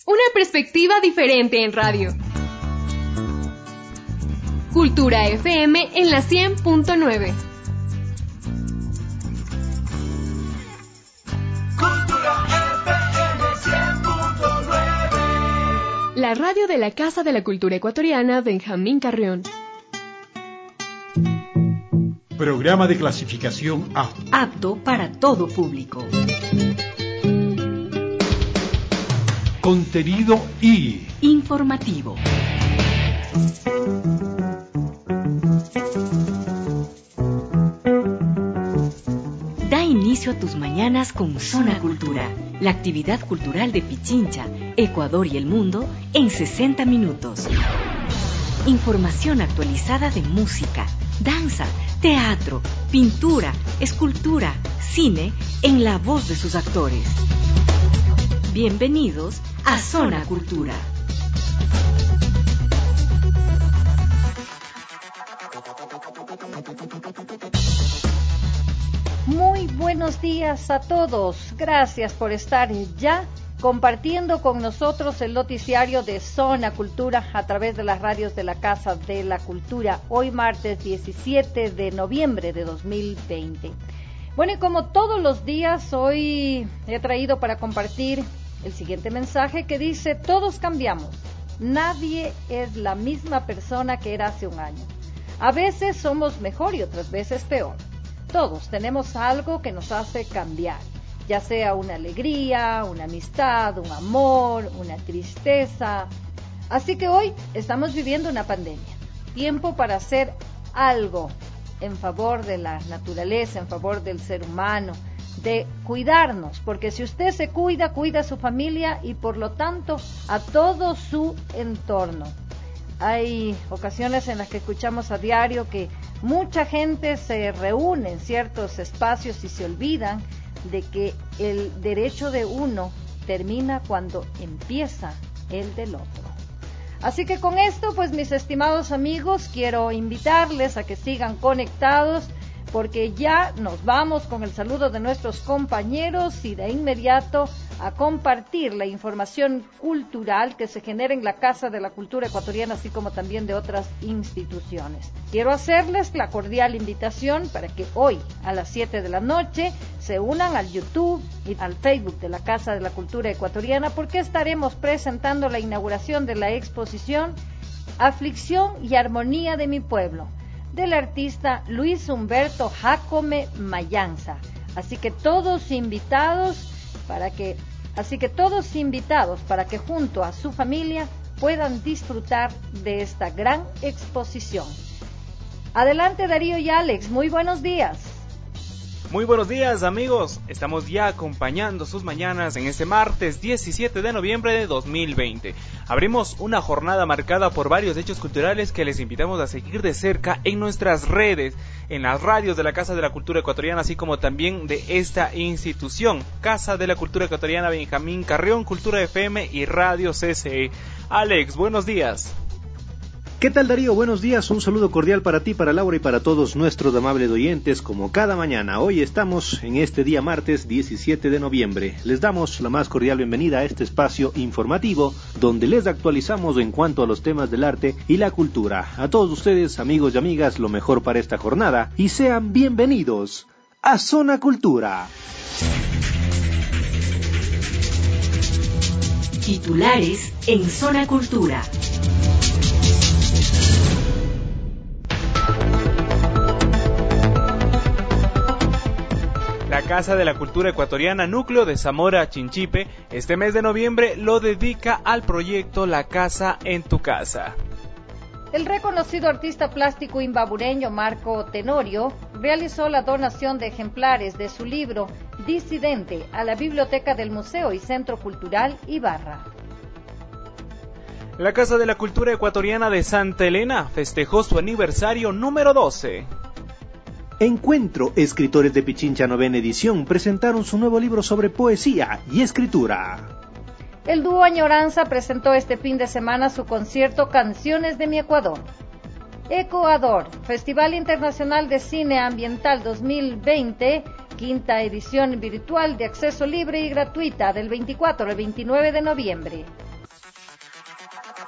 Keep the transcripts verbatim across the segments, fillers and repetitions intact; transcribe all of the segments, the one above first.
Una perspectiva diferente en radio. Cultura F M en la cien punto nueve. Cultura F M cien punto nueve. La radio de la Casa de la Cultura Ecuatoriana Benjamín Carrión. Programa de clasificación A. Apto para todo público. Contenido I. Informativo. Da inicio a tus mañanas con Zona Cultura, la actividad cultural de Pichincha, Ecuador y el mundo en sesenta minutos. Información actualizada de música, danza, teatro, pintura, escultura, cine, en la voz de sus actores. Bienvenidos a Zona Cultura. Muy buenos días a todos. Gracias por estar ya compartiendo con nosotros el noticiario de Zona Cultura a través de las radios de la Casa de la Cultura, hoy martes diecisiete de noviembre de dos mil veinte. Bueno, y como todos los días, hoy he traído para compartir el siguiente mensaje que dice: todos cambiamos, nadie es la misma persona que era hace un año. A veces somos mejor y otras veces peor. Todos tenemos algo que nos hace cambiar, ya sea una alegría, una amistad, un amor, una tristeza. Así que hoy estamos viviendo una pandemia, tiempo para hacer algo en favor de la naturaleza, en favor del ser humano, de cuidarnos, porque si usted se cuida, cuida a su familia y por lo tanto a todo su entorno. Hay ocasiones en las que escuchamos a diario que mucha gente se reúne en ciertos espacios y se olvidan de que el derecho de uno termina cuando empieza el del otro. Así que con esto, pues mis estimados amigos, quiero invitarles a que sigan conectados, porque ya nos vamos con el saludo de nuestros compañeros y de inmediato a compartir la información cultural que se genera en la Casa de la Cultura Ecuatoriana, así como también de otras instituciones. Quiero hacerles la cordial invitación para que hoy a las siete de la noche se unan al YouTube y al Facebook de la Casa de la Cultura Ecuatoriana, porque estaremos presentando la inauguración de la exposición Aflicción y Armonía de mi Pueblo, del artista Luis Humberto Jacome Mayanza. Así que todos invitados para que, así que todos invitados para que junto a su familia puedan disfrutar de esta gran exposición. Adelante Darío y Alex, muy buenos días. Muy buenos días amigos, estamos ya acompañando sus mañanas en este martes diecisiete de noviembre de dos mil veinte. Abrimos una jornada marcada por varios hechos culturales que les invitamos a seguir de cerca en nuestras redes, en las radios de la Casa de la Cultura Ecuatoriana, así como también de esta institución, Casa de la Cultura Ecuatoriana Benjamín Carrión, Cultura F M y Radio C C E. Alex, buenos días. ¿Qué tal Darío? Buenos días, un saludo cordial para ti, para Laura y para todos nuestros amables oyentes, como cada mañana. Hoy estamos en este día martes diecisiete de noviembre. Les damos la más cordial bienvenida a este espacio informativo, donde les actualizamos en cuanto a los temas del arte y la cultura. A todos ustedes, amigos y amigas, lo mejor para esta jornada, y sean bienvenidos a Zona Cultura. Titulares en Zona Cultura. La Casa de la Cultura Ecuatoriana Núcleo de Zamora Chinchipe este mes de noviembre lo dedica al proyecto La Casa en tu Casa. El reconocido artista plástico imbabureño Marco Tenorio realizó la donación de ejemplares de su libro Disidente a la Biblioteca del Museo y Centro Cultural Ibarra. La Casa de la Cultura Ecuatoriana de Santa Elena festejó su aniversario número doce. Encuentro, escritores de Pichincha novena edición presentaron su nuevo libro sobre poesía y escritura. El dúo Añoranza presentó este fin de semana su concierto Canciones de mi Ecuador. Ecuador, Festival Internacional de Cine Ambiental dos mil veinte, quinta edición virtual de acceso libre y gratuita del veinticuatro al veintinueve de noviembre.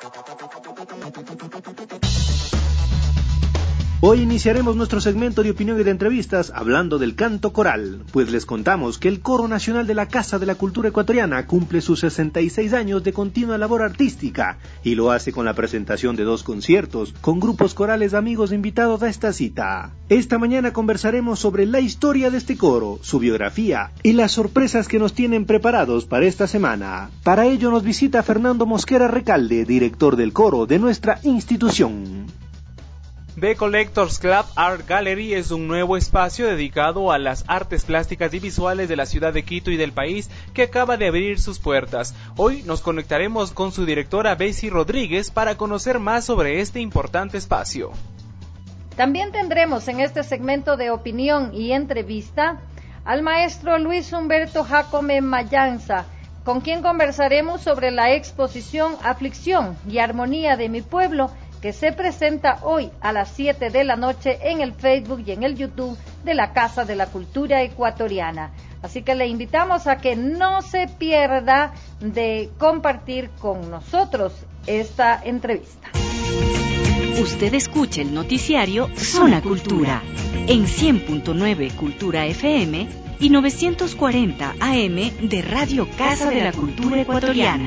Hoy iniciaremos nuestro segmento de opinión y de entrevistas hablando del canto coral, pues les contamos que el Coro Nacional de la Casa de la Cultura Ecuatoriana cumple sus sesenta y seis años de continua labor artística y lo hace con la presentación de dos conciertos con grupos corales de amigos invitados a esta cita. Esta mañana conversaremos sobre la historia de este coro, su biografía y las sorpresas que nos tienen preparados para esta semana. Para ello nos visita Fernando Mosquera Recalde, director del coro de nuestra institución. The Collectors Club Art Gallery es un nuevo espacio dedicado a las artes plásticas y visuales de la ciudad de Quito y del país que acaba de abrir sus puertas. Hoy nos conectaremos con su directora Bessie Rodríguez para conocer más sobre este importante espacio. También tendremos en este segmento de opinión y entrevista al maestro Luis Humberto Jacome Mayanza, con quien conversaremos sobre la exposición Aflicción y Armonía de mi Pueblo, que se presenta hoy a las siete de la noche en el Facebook y en el YouTube de la Casa de la Cultura Ecuatoriana. Así que le invitamos a que no se pierda de compartir con nosotros esta entrevista. Usted escucha el noticiario Zona Cultura en cien punto nueve Cultura F M y novecientos cuarenta A M de Radio Casa de la Cultura Ecuatoriana.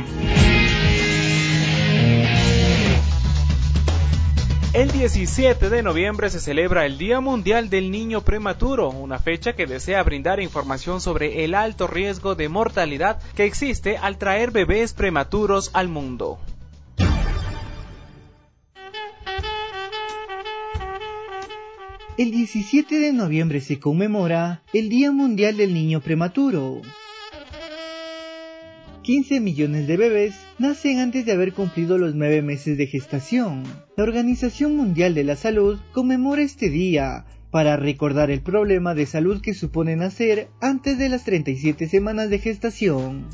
El diecisiete de noviembre se celebra el Día Mundial del Niño Prematuro, una fecha que desea brindar información sobre el alto riesgo de mortalidad que existe al traer bebés prematuros al mundo. El diecisiete de noviembre se conmemora el Día Mundial del Niño Prematuro. quince millones de bebés nacen antes de haber cumplido los nueve meses de gestación. La Organización Mundial de la Salud conmemora este día para recordar el problema de salud que supone nacer antes de las treinta y siete semanas de gestación.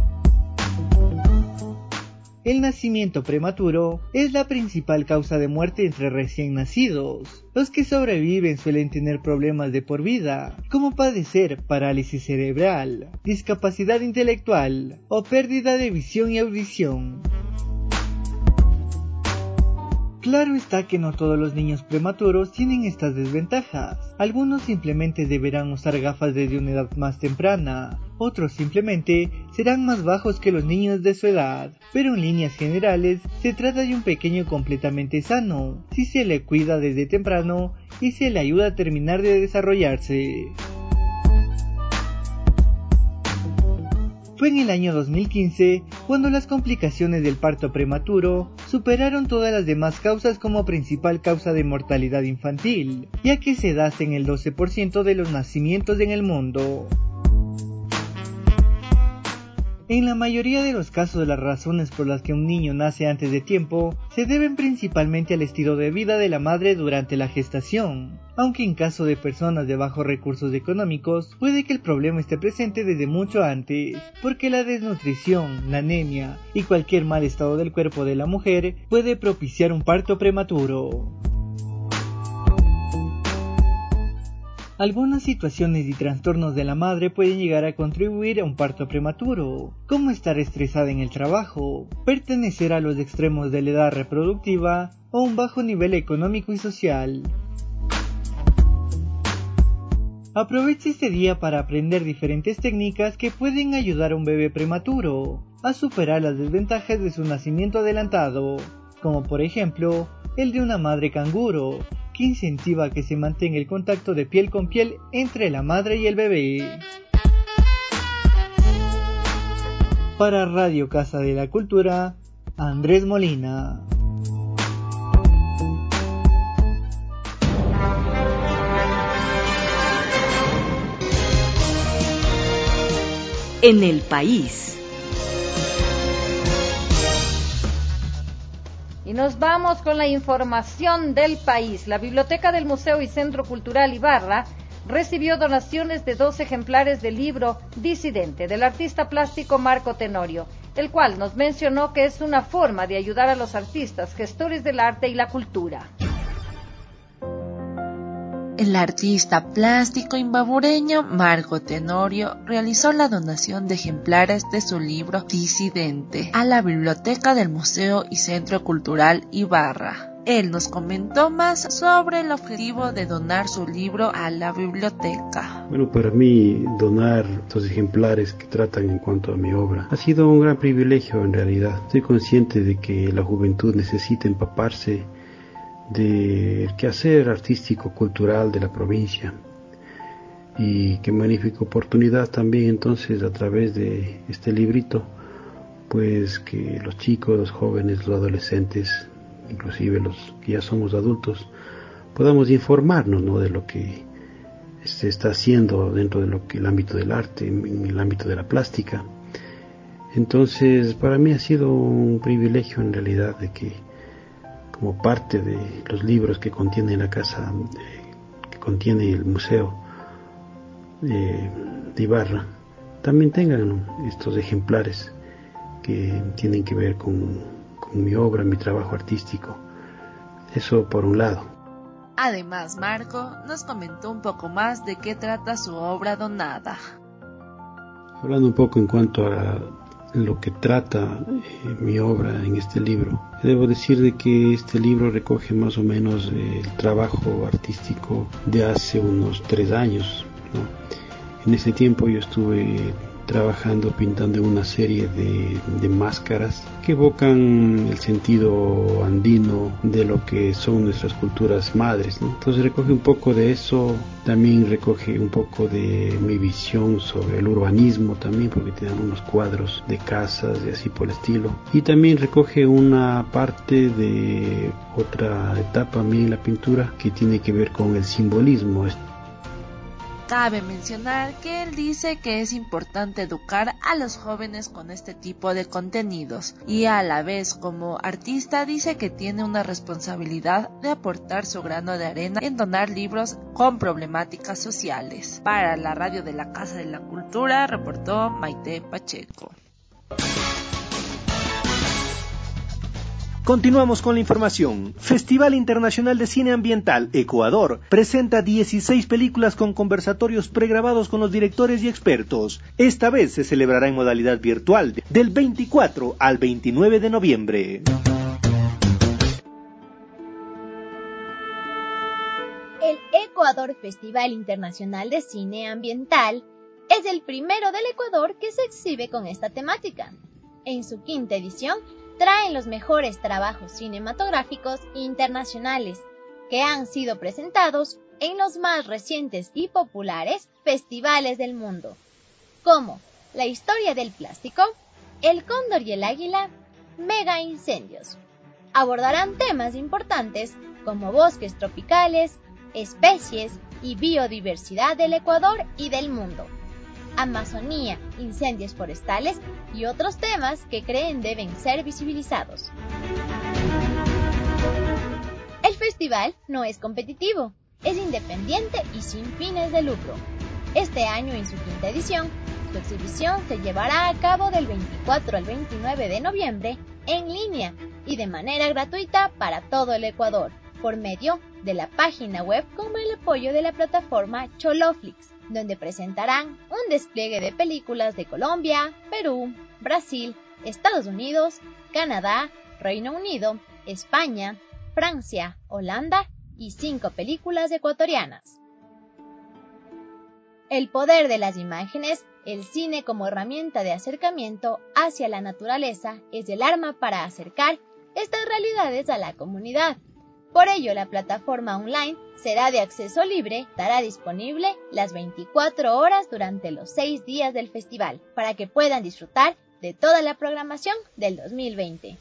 El nacimiento prematuro es la principal causa de muerte entre recién nacidos. Los que sobreviven suelen tener problemas de por vida, como padecer parálisis cerebral, discapacidad intelectual o pérdida de visión y audición. Claro está que no todos los niños prematuros tienen estas desventajas. Algunos simplemente deberán usar gafas desde una edad más temprana, otros simplemente serán más bajos que los niños de su edad, pero en líneas generales se trata de un pequeño completamente sano, si se le cuida desde temprano y se le ayuda a terminar de desarrollarse. Fue en el año dos mil quince cuando las complicaciones del parto prematuro superaron todas las demás causas como principal causa de mortalidad infantil, ya que se da en el doce por ciento de los nacimientos en el mundo. En la mayoría de los casos, las razones por las que un niño nace antes de tiempo se deben principalmente al estilo de vida de la madre durante la gestación, aunque en caso de personas de bajos recursos económicos puede que el problema esté presente desde mucho antes, porque la desnutrición, la anemia y cualquier mal estado del cuerpo de la mujer puede propiciar un parto prematuro. Algunas situaciones y trastornos de la madre pueden llegar a contribuir a un parto prematuro, como estar estresada en el trabajo, pertenecer a los extremos de la edad reproductiva o un bajo nivel económico y social. Aproveche este día para aprender diferentes técnicas que pueden ayudar a un bebé prematuro a superar las desventajas de su nacimiento adelantado, como por ejemplo el de una madre canguro, que incentiva que se mantenga el contacto de piel con piel entre la madre y el bebé. Para Radio Casa de la Cultura, Andrés Molina. En el país. Y nos vamos con la información del país. La Biblioteca del Museo y Centro Cultural Ibarra recibió donaciones de dos ejemplares del libro Disidente del artista plástico Marco Tenorio, el cual nos mencionó que es una forma de ayudar a los artistas, gestores del arte y la cultura. El artista plástico imbabureño Marco Tenorio realizó la donación de ejemplares de su libro Disidente a la biblioteca del Museo y Centro Cultural Ibarra. Él nos comentó más sobre el objetivo de donar su libro a la biblioteca. Bueno, para mí donar estos ejemplares que tratan en cuanto a mi obra ha sido un gran privilegio en realidad. Estoy consciente de que la juventud necesita empaparse del quehacer artístico cultural de la provincia, y qué magnífica oportunidad también entonces a través de este librito, pues que los chicos, los jóvenes, los adolescentes, inclusive los que ya somos adultos, podamos informarnos, ¿no?, de lo que se está haciendo dentro de lo que el ámbito del arte, en el ámbito de la plástica. Entonces para mí ha sido un privilegio en realidad de que, como parte de los libros que contiene la casa, eh, que contiene el museo eh, de Ibarra, también tengan estos ejemplares que tienen que ver con, con mi obra, mi trabajo artístico. Eso por un lado. Además, Marco nos comentó un poco más de qué trata su obra donada. Hablando un poco en cuanto a lo que trata eh, mi obra en este libro, debo decir de que este libro recoge más o menos eh, el trabajo artístico de hace unos tres años, ¿no? En ese tiempo yo estuve trabajando, pintando una serie de, de máscaras que evocan el sentido andino de lo que son nuestras culturas madres, ¿no? Entonces recoge un poco de eso, también recoge un poco de mi visión sobre el urbanismo también, porque tienen unos cuadros de casas y así por el estilo, y también recoge una parte de otra etapa a mí en la pintura que tiene que ver con el simbolismo. Cabe mencionar que él dice que es importante educar a los jóvenes con este tipo de contenidos, y a la vez como artista dice que tiene una responsabilidad de aportar su grano de arena en donar libros con problemáticas sociales. Para la radio de la Casa de la Cultura reportó Maite Pacheco. Continuamos con la información. Festival Internacional de Cine Ambiental Ecuador presenta dieciséis películas con conversatorios pregrabados con los directores y expertos. Esta vez se celebrará en modalidad virtual del veinticuatro al veintinueve de noviembre. El Ecuador Festival Internacional de Cine Ambiental es el primero del Ecuador que se exhibe con esta temática. En su quinta edición, traen los mejores trabajos cinematográficos internacionales que han sido presentados en los más recientes y populares festivales del mundo, como La historia del plástico, El cóndor y el águila, Mega incendios. Abordarán temas importantes como bosques tropicales, especies y biodiversidad del Ecuador y del mundo, Amazonía, incendios forestales y otros temas que creen deben ser visibilizados. El festival no es competitivo, es independiente y sin fines de lucro. Este año, en su quinta edición, su exhibición se llevará a cabo del veinticuatro al veintinueve de noviembre en línea y de manera gratuita para todo el Ecuador, por medio de la página web con el apoyo de la plataforma Choloflix, donde presentarán un despliegue de películas de Colombia, Perú, Brasil, Estados Unidos, Canadá, Reino Unido, España, Francia, Holanda y cinco películas ecuatorianas. El poder de las imágenes, el cine como herramienta de acercamiento hacia la naturaleza, es el arma para acercar estas realidades a la comunidad. Por ello, la plataforma online será de acceso libre, estará disponible las veinticuatro horas durante los seis días del festival, para que puedan disfrutar de toda la programación del dos mil veinte.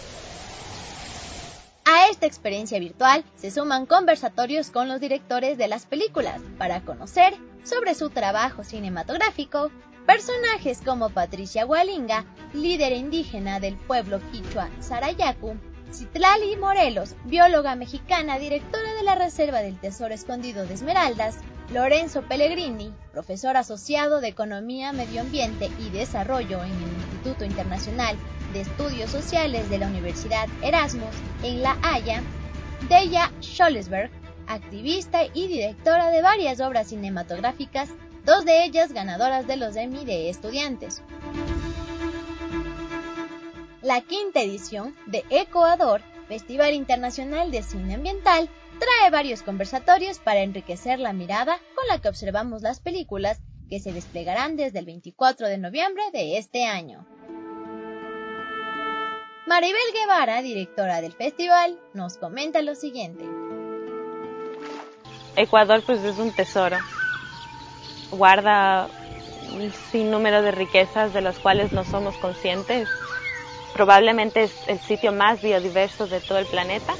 A esta experiencia virtual se suman conversatorios con los directores de las películas para conocer sobre su trabajo cinematográfico, personajes como Patricia Hualinga, líder indígena del pueblo quichua Sarayaku, Citlali Morelos, bióloga mexicana, directora de la Reserva del Tesoro Escondido de Esmeraldas, Lorenzo Pellegrini, profesor asociado de Economía, Medio Ambiente y Desarrollo en el Instituto Internacional de Estudios Sociales de la Universidad Erasmus en La Haya, Deya Scholesberg, activista y directora de varias obras cinematográficas, dos de ellas ganadoras de los Emmy de estudiantes. La quinta edición de Ecuador, Festival Internacional de Cine Ambiental, trae varios conversatorios para enriquecer la mirada con la que observamos las películas que se desplegarán desde el veinticuatro de noviembre de este año. Maribel Guevara, directora del festival, nos comenta lo siguiente. Ecuador pues es un tesoro, guarda un sinnúmero de riquezas de las cuales no somos conscientes. Probablemente es el sitio más biodiverso de todo el planeta.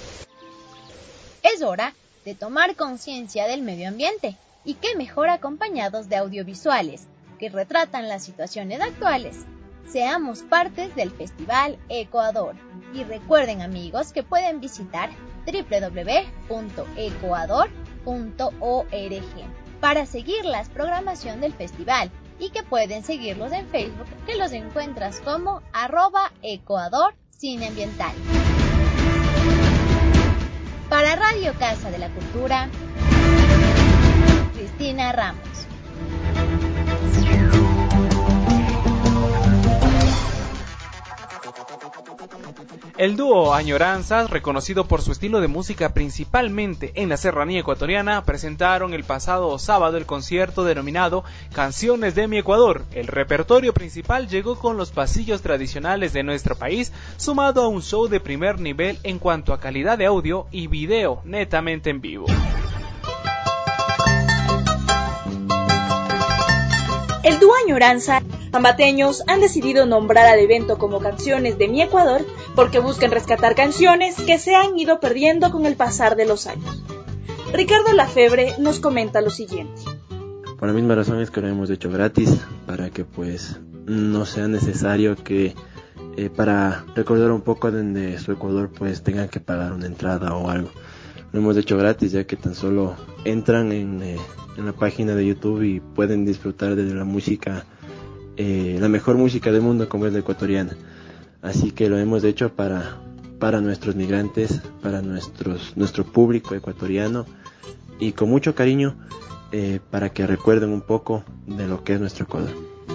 Es hora de tomar conciencia del medio ambiente, y qué mejor acompañados de audiovisuales que retratan las situaciones actuales. Seamos partes del Festival Ecuador y recuerden, amigos, que pueden visitar doble u doble u doble u punto ecuador punto org para seguir la programación del festival y que pueden seguirlos en Facebook, que los encuentras como arroba Ecuador Cine Ambiental. Para Radio Casa de la Cultura, Cristina Ramos. El dúo Añoranzas, reconocido por su estilo de música principalmente en la serranía ecuatoriana, presentaron el pasado sábado el concierto denominado Canciones de mi Ecuador. El repertorio principal llegó con los pasillos tradicionales de nuestro país, sumado a un show de primer nivel en cuanto a calidad de audio y video netamente en vivo. El dúo Añoranza, ambateños han decidido nombrar al evento como Canciones de mi Ecuador porque buscan rescatar canciones que se han ido perdiendo con el pasar de los años. Ricardo Lafebre nos comenta lo siguiente. Por la misma razón es que lo hemos hecho gratis, para que pues no sea necesario que eh, para recordar un poco de su Ecuador pues tengan que pagar una entrada o algo. Lo hemos hecho gratis, ya que tan solo entran en, eh, en la página de YouTube y pueden disfrutar de la música, eh, la mejor música del mundo como es la ecuatoriana. Así que lo hemos hecho para, para nuestros migrantes, para nuestros, nuestro público ecuatoriano y con mucho cariño eh, para que recuerden un poco de lo que es nuestro Ecuador.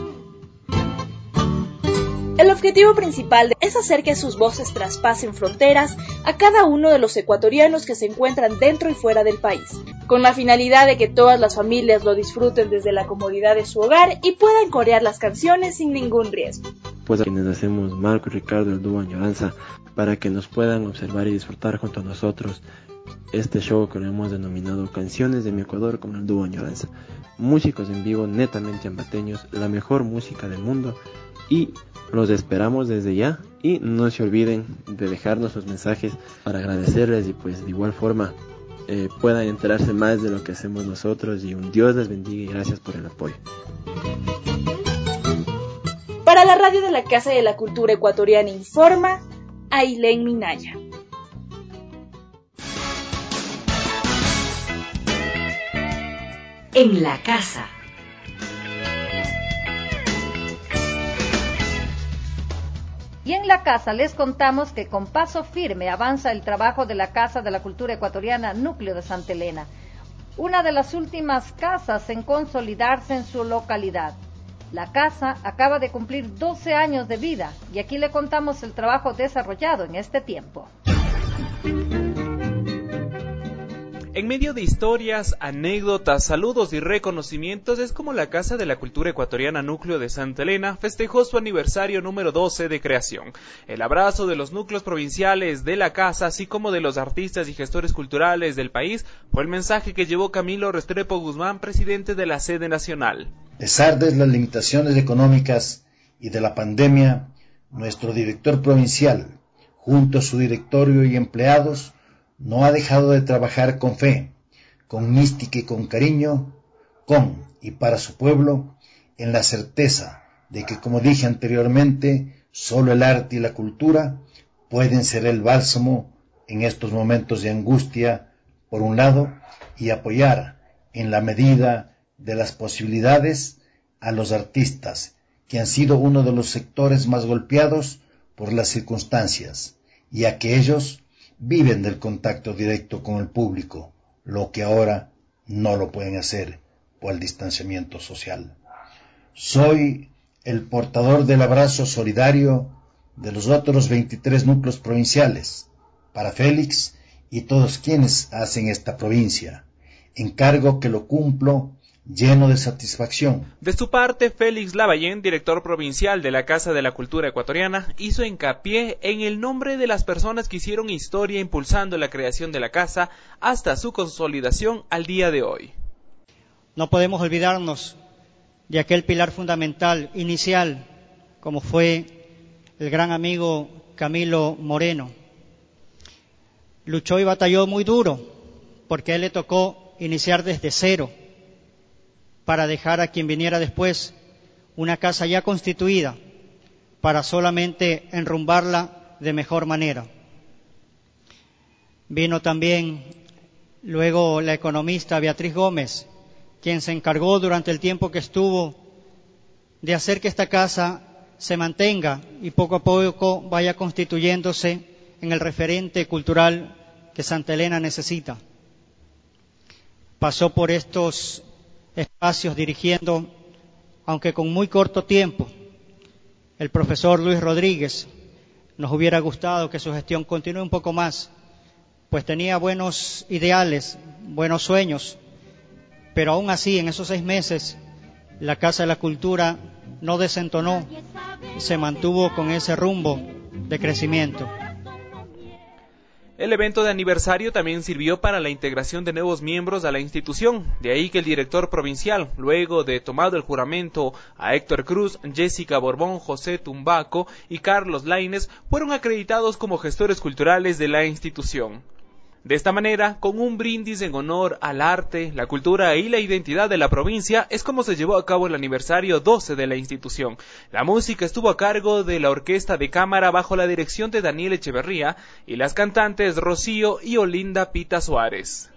El objetivo principal es hacer que sus voces traspasen fronteras a cada uno de los ecuatorianos que se encuentran dentro y fuera del país, con la finalidad de que todas las familias lo disfruten desde la comodidad de su hogar y puedan corear las canciones sin ningún riesgo. Pues a quienes hacemos Marco y Ricardo, el dúo Añoranza, para que nos puedan observar y disfrutar junto a nosotros este show que lo hemos denominado Canciones de mi Ecuador con el dúo Añoranza. Músicos en vivo netamente ambateños, la mejor música del mundo, y los esperamos desde ya, y no se olviden de dejarnos sus mensajes para agradecerles y pues de igual forma eh, puedan enterarse más de lo que hacemos nosotros, y un Dios les bendiga y gracias por el apoyo. Para la radio de la Casa de la Cultura Ecuatoriana informa Ailén Minaya. En la casa. Y en la casa les contamos que con paso firme avanza el trabajo de la Casa de la Cultura Ecuatoriana Núcleo de Santa Elena, una de las últimas casas en consolidarse en su localidad. La casa acaba de cumplir doce años de vida y aquí le contamos el trabajo desarrollado en este tiempo. En medio de historias, anécdotas, saludos y reconocimientos es como la Casa de la Cultura Ecuatoriana Núcleo de Santa Elena festejó su aniversario número doce de creación. El abrazo de los núcleos provinciales de la casa, así como de los artistas y gestores culturales del país, fue el mensaje que llevó Camilo Restrepo Guzmán, presidente de la sede nacional. A pesar de las limitaciones económicas y de la pandemia, nuestro director provincial, junto a su directorio y empleados, no ha dejado de trabajar con fe, con mística y con cariño, con y para su pueblo, en la certeza de que, como dije anteriormente, solo el arte y la cultura pueden ser el bálsamo en estos momentos de angustia, por un lado, y apoyar en la medida de las posibilidades a los artistas, que han sido uno de los sectores más golpeados por las circunstancias, y a que ellos viven del contacto directo con el público, lo que ahora no lo pueden hacer por el distanciamiento social. Soy el portador del abrazo solidario de los otros veintitrés núcleos provinciales, para Félix y todos quienes hacen esta provincia, encargo que lo cumplo lleno de satisfacción. De su parte, Félix Lavallén, director provincial de la Casa de la Cultura Ecuatoriana, hizo hincapié en el nombre de las personas que hicieron historia impulsando la creación de la casa hasta su consolidación al día de hoy. No podemos olvidarnos de aquel pilar fundamental, inicial, como fue el gran amigo Camilo Moreno. Luchó y batalló muy duro, porque a él le tocó iniciar desde cero, para dejar a quien viniera después una casa ya constituida, para solamente enrumbarla de mejor manera. Vino también luego la economista Beatriz Gómez, quien se encargó durante el tiempo que estuvo de hacer que esta casa se mantenga y poco a poco vaya constituyéndose en el referente cultural que Santa Elena necesita. Pasó por estos espacios dirigiendo, aunque con muy corto tiempo, el profesor Luis Rodríguez. Nos hubiera gustado que su gestión continúe un poco más, pues tenía buenos ideales, buenos sueños, pero aún así en esos seis meses la Casa de la Cultura no desentonó, se mantuvo con ese rumbo de crecimiento. El evento de aniversario también sirvió para la integración de nuevos miembros a la institución, de ahí que el director provincial, luego de tomado el juramento a Héctor Cruz, Jessica Borbón, José Tumbaco y Carlos Lainez, fueron acreditados como gestores culturales de la institución. De esta manera, con un brindis en honor al arte, la cultura y la identidad de la provincia, es como se llevó a cabo el aniversario doce de la institución. La música estuvo a cargo de la Orquesta de Cámara bajo la dirección de Daniel Echeverría y las cantantes Rocío y Olinda Pita Suárez.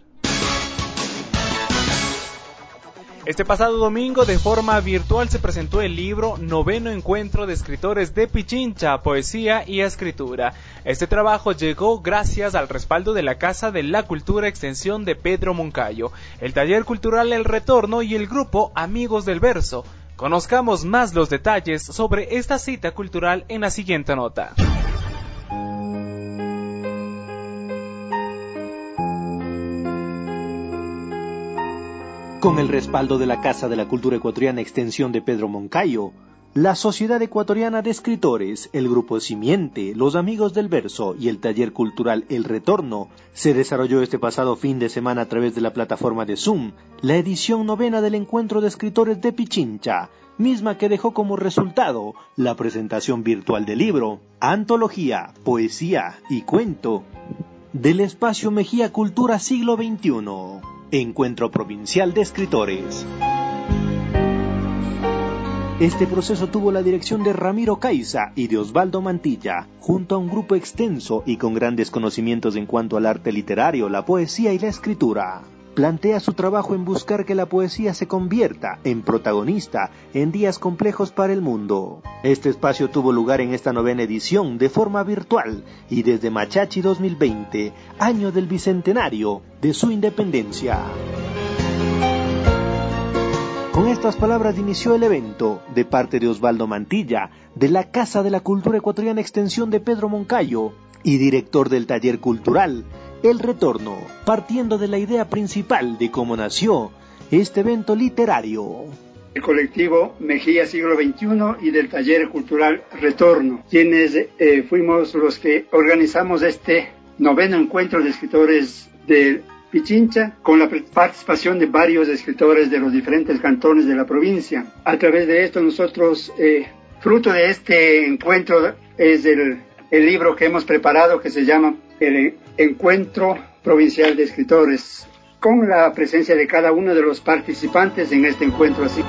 Este pasado domingo, de forma virtual, se presentó el libro Noveno Encuentro de Escritores de Pichincha, Poesía y Escritura. Este trabajo llegó gracias al respaldo de la Casa de la Cultura Extensión de Pedro Moncayo, el Taller Cultural El Retorno y el grupo Amigos del Verso. Conozcamos más los detalles sobre esta cita cultural en la siguiente nota. Con el respaldo de la Casa de la Cultura Ecuatoriana Extensión de Pedro Moncayo, la Sociedad Ecuatoriana de Escritores, el Grupo Simiente, los Amigos del Verso y el Taller Cultural El Retorno, se desarrolló este pasado fin de semana a través de la plataforma de Zoom, la edición novena del Encuentro de Escritores de Pichincha, misma que dejó como resultado la presentación virtual del libro, Antología, Poesía y Cuento, del Espacio Mejía Cultura Siglo veintiuno. Encuentro Provincial de Escritores. Este proceso tuvo la dirección de Ramiro Caiza y de Osvaldo Mantilla, junto a un grupo extenso y con grandes conocimientos en cuanto al arte literario, la poesía y la escritura. Plantea su trabajo en buscar que la poesía se convierta en protagonista en días complejos para el mundo. Este espacio tuvo lugar en esta novena edición de forma virtual y desde Machachi dos mil veinte, año del bicentenario de su independencia. Con estas palabras inició el evento, de parte de Osvaldo Mantilla, de la Casa de la Cultura Ecuatoriana Extensión de Pedro Moncayo y director del Taller Cultural El Retorno, partiendo de la idea principal de cómo nació este evento literario. El colectivo Mejía Siglo veintiuno y del Taller Cultural Retorno, quienes eh, fuimos los que organizamos este noveno encuentro de escritores de Pichincha, con la participación de varios escritores de los diferentes cantones de la provincia. A través de esto nosotros, eh, fruto de este encuentro, es el, el libro que hemos preparado que se llama El Encuentro Provincial de Escritores, con la presencia de cada uno de los participantes en este encuentro así.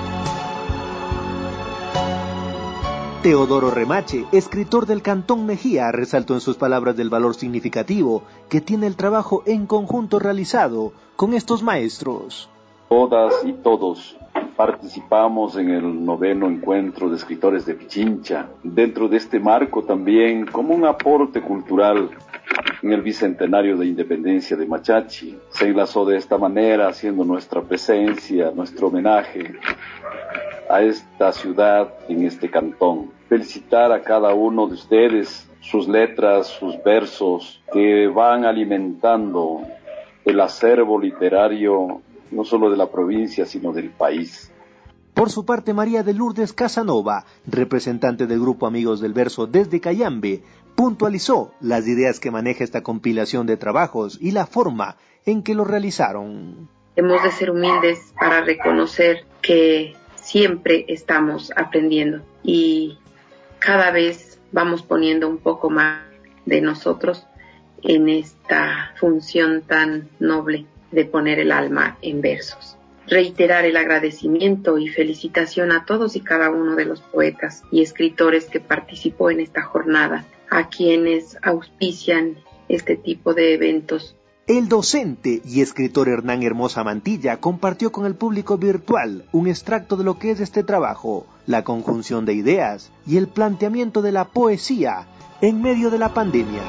Teodoro Remache, escritor del Cantón Mejía, resaltó en sus palabras del valor significativo que tiene el trabajo en conjunto realizado con estos maestros. Todas y todos participamos en el noveno encuentro de escritores de Pichincha. Dentro de este marco también, como un aporte cultural, en el bicentenario de independencia de Machachi. Se enlazó de esta manera, haciendo nuestra presencia, nuestro homenaje a esta ciudad, en este cantón. Felicitar a cada uno de ustedes, sus letras, sus versos, que van alimentando el acervo literario, no solo de la provincia, sino del país. Por su parte, María de Lourdes Casanova, representante del grupo Amigos del Verso desde Cayambe, puntualizó las ideas que maneja esta compilación de trabajos y la forma en que lo realizaron. Hemos de ser humildes para reconocer que siempre estamos aprendiendo y cada vez vamos poniendo un poco más de nosotros en esta función tan noble de poner el alma en versos. Reiterar el agradecimiento y felicitación a todos y cada uno de los poetas y escritores que participó en esta jornada, a quienes auspician este tipo de eventos. El docente y escritor Hernán Hermosa Mantilla compartió con el público virtual un extracto de lo que es este trabajo, la conjunción de ideas y el planteamiento de la poesía en medio de la pandemia.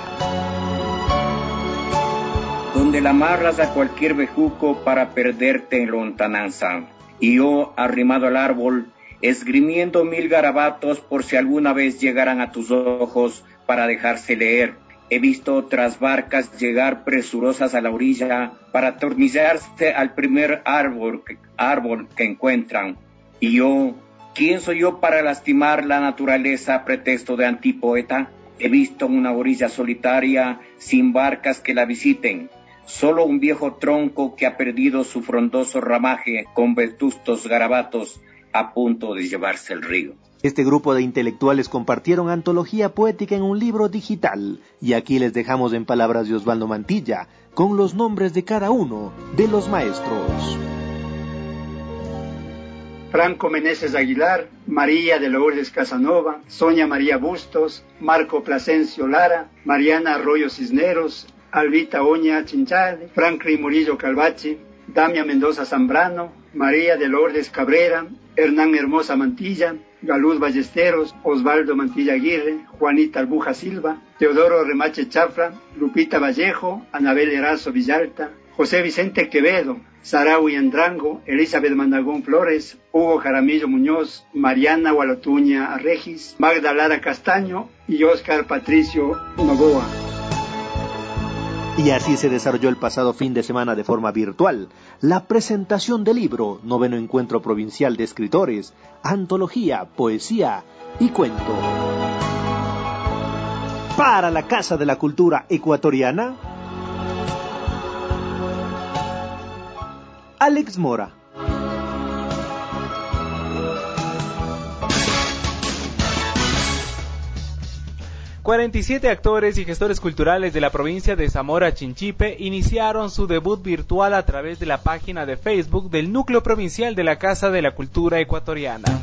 Donde la amarras a cualquier bejuco para perderte en lontananza, y yo, arrimado al árbol, esgrimiendo mil garabatos por si alguna vez llegaran a tus ojos para dejarse leer. He visto otras barcas llegar presurosas a la orilla para atornillarse al primer árbol que, árbol que encuentran. Y yo, ¿quién soy yo para lastimar la naturaleza a pretexto de antipoeta? He visto una orilla solitaria sin barcas que la visiten. Solo un viejo tronco que ha perdido su frondoso ramaje con vetustos garabatos a punto de llevarse el río. Este grupo de intelectuales compartieron antología poética en un libro digital, y aquí les dejamos en palabras de Osvaldo Mantilla, con los nombres de cada uno de los maestros. Franco Meneses Aguilar, María de Lourdes Casanova, Sonia María Bustos, Marco Plasencio Lara, Mariana Arroyo Cisneros, Albita Oña Chinchade, Franklin Murillo Calvache, Damia Mendoza Zambrano, María de Lourdes Cabrera, Hernán Hermosa Mantilla, Galuz Ballesteros, Osvaldo Mantilla Aguirre, Juanita Albuja Silva, Teodoro Remache Chafra, Lupita Vallejo, Anabel Erazo Villalta, José Vicente Quevedo, Saraui Andrango, Elizabeth Mandagón Flores, Hugo Jaramillo Muñoz, Mariana Gualotuña Regis, Magda Lara Castaño y Óscar Patricio Novoa. Y así se desarrolló el pasado fin de semana de forma virtual la presentación del libro Noveno Encuentro Provincial de Escritores, Antología, Poesía y Cuento. Para la Casa de la Cultura Ecuatoriana, Alex Mora. cuarenta y siete actores y gestores culturales de la provincia de Zamora Chinchipe iniciaron su debut virtual a través de la página de Facebook del Núcleo Provincial de la Casa de la Cultura Ecuatoriana.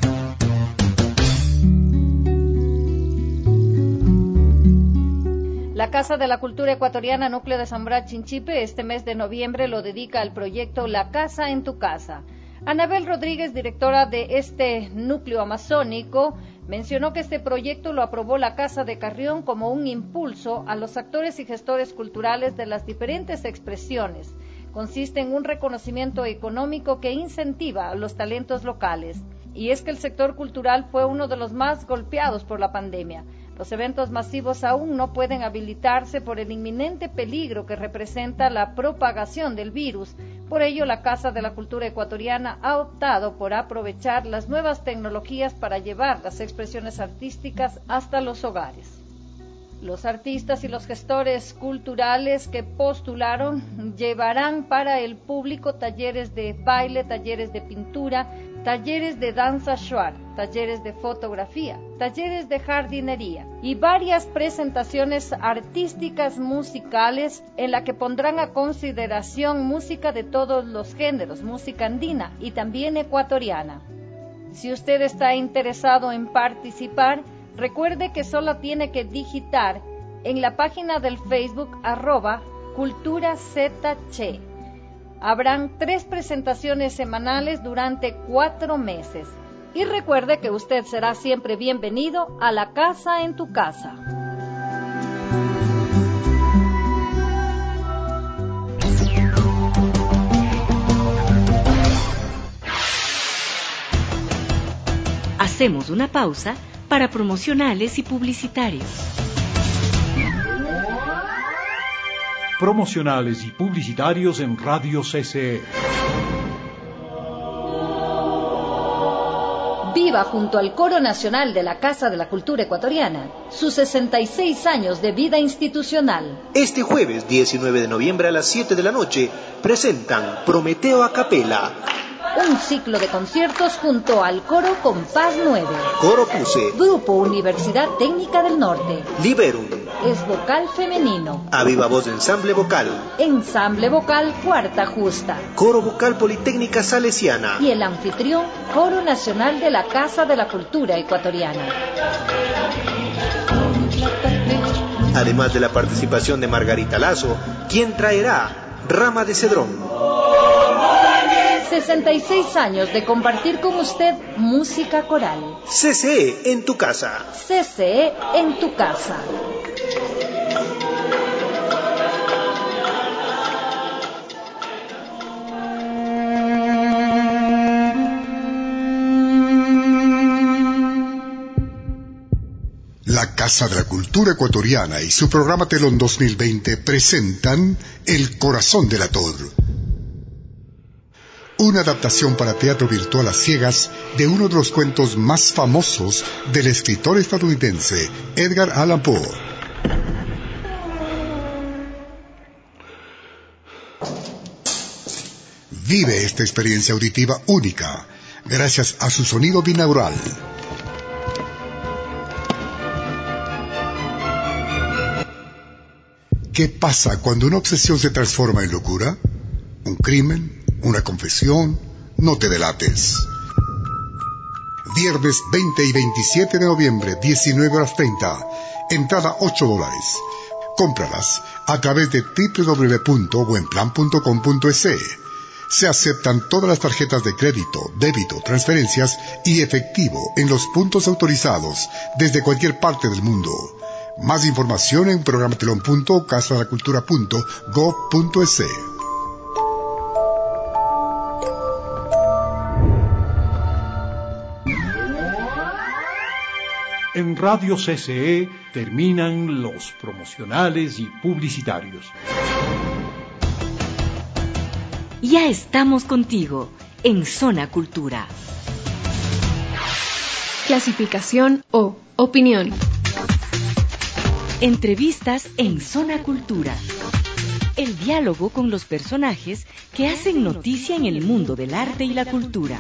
La Casa de la Cultura Ecuatoriana Núcleo de Zamora Chinchipe este mes de noviembre lo dedica al proyecto La Casa en tu Casa. Anabel Rodríguez, directora de este núcleo amazónico, mencionó que este proyecto lo aprobó la Casa de Carrión como un impulso a los actores y gestores culturales de las diferentes expresiones. Consiste en un reconocimiento económico que incentiva a los talentos locales. Y es que el sector cultural fue uno de los más golpeados por la pandemia. Los eventos masivos aún no pueden habilitarse por el inminente peligro que representa la propagación del virus. Por ello, la Casa de la Cultura Ecuatoriana ha optado por aprovechar las nuevas tecnologías para llevar las expresiones artísticas hasta los hogares. Los artistas y los gestores culturales que postularon llevarán para el público talleres de baile, talleres de pintura, talleres de danza shuar, talleres de fotografía, talleres de jardinería y varias presentaciones artísticas musicales en la que pondrán a consideración música de todos los géneros, música andina y también ecuatoriana. Si usted está interesado en participar, recuerde que solo tiene que digitar en la página del Facebook arroba Cultura Z Che. Habrán tres presentaciones semanales durante cuatro meses. Y recuerde que usted será siempre bienvenido a la Casa en tu Casa. Hacemos una pausa para promocionales y publicitarios. Promocionales y publicitarios en Radio C C E. Viva junto al Coro Nacional de la Casa de la Cultura Ecuatoriana sus sesenta y seis años de vida institucional. Este jueves diecinueve de noviembre a las siete de la noche presentan Prometeo a Capela. Un ciclo de conciertos junto al Coro Compás nueve. Coro Puse. Grupo Universidad Técnica del Norte. Liberum. Es vocal femenino. A viva voz de ensamble vocal. Ensamble vocal Cuarta Justa. Coro vocal Politécnica Salesiana. Y el anfitrión, Coro Nacional de la Casa de la Cultura Ecuatoriana. Además de la participación de Margarita Lazo, quien traerá Rama de Cedrón. sesenta y seis años de compartir con usted música coral. C C E en tu casa. C C E en tu casa. La Casa de la Cultura Ecuatoriana y su programa Telón dos mil veinte presentan El Corazón del Ator. Una adaptación para teatro virtual a ciegas de uno de los cuentos más famosos del escritor estadounidense Edgar Allan Poe. Vive esta experiencia auditiva única gracias a su sonido binaural. ¿Qué pasa cuando una obsesión se transforma en locura? ¿Un crimen? ¿Una confesión? No te delates. Viernes veinte y veintisiete de noviembre, diecinueve horas treinta. Entrada ocho dólares. Cómpralas a través de doble u doble u doble u punto buenplan punto com punto es. Se aceptan todas las tarjetas de crédito, débito, transferencias y efectivo en los puntos autorizados desde cualquier parte del mundo. Más información en programatelón punto casa de la cultura punto gov punto es. En Radio C C E terminan los promocionales y publicitarios. Ya estamos contigo en Zona Cultura. Clasificación O. Opinión. Entrevistas en Zona Cultura. El diálogo con los personajes que hacen noticia en el mundo del arte y la cultura.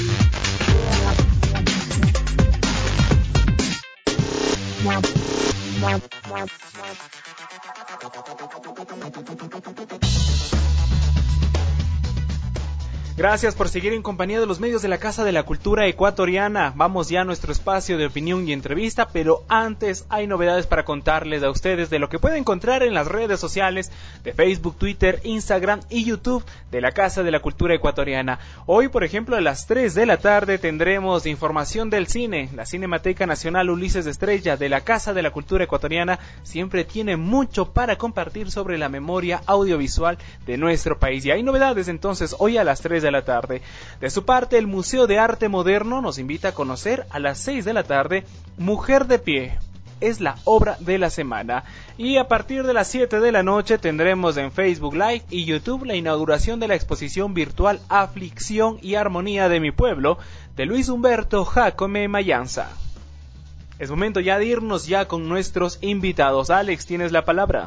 Gracias por seguir en compañía de los medios de la Casa de la Cultura Ecuatoriana. Vamos ya a nuestro espacio de opinión y entrevista, pero antes hay novedades para contarles a ustedes de lo que pueden encontrar en las redes sociales de Facebook, Twitter, Instagram y YouTube de la Casa de la Cultura Ecuatoriana. Hoy, por ejemplo, a las tres de la tarde tendremos información del cine. La Cinemateca Nacional Ulises Estrella de la Casa de la Cultura Ecuatoriana siempre tiene mucho para compartir sobre la memoria audiovisual de nuestro país. Y hay novedades entonces hoy a las tres de la tarde. De su parte, el Museo de Arte Moderno nos invita a conocer a las seis de la tarde Mujer de Pie. Es la obra de la semana. Y a partir de las siete de la noche tendremos en Facebook Live y YouTube la inauguración de la exposición virtual Aflicción y Armonía de mi Pueblo de Luis Humberto Jacome Mayanza. Es momento ya de irnos ya con nuestros invitados. Alex, tienes la palabra.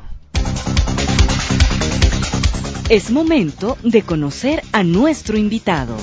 Es momento de conocer a nuestro invitado.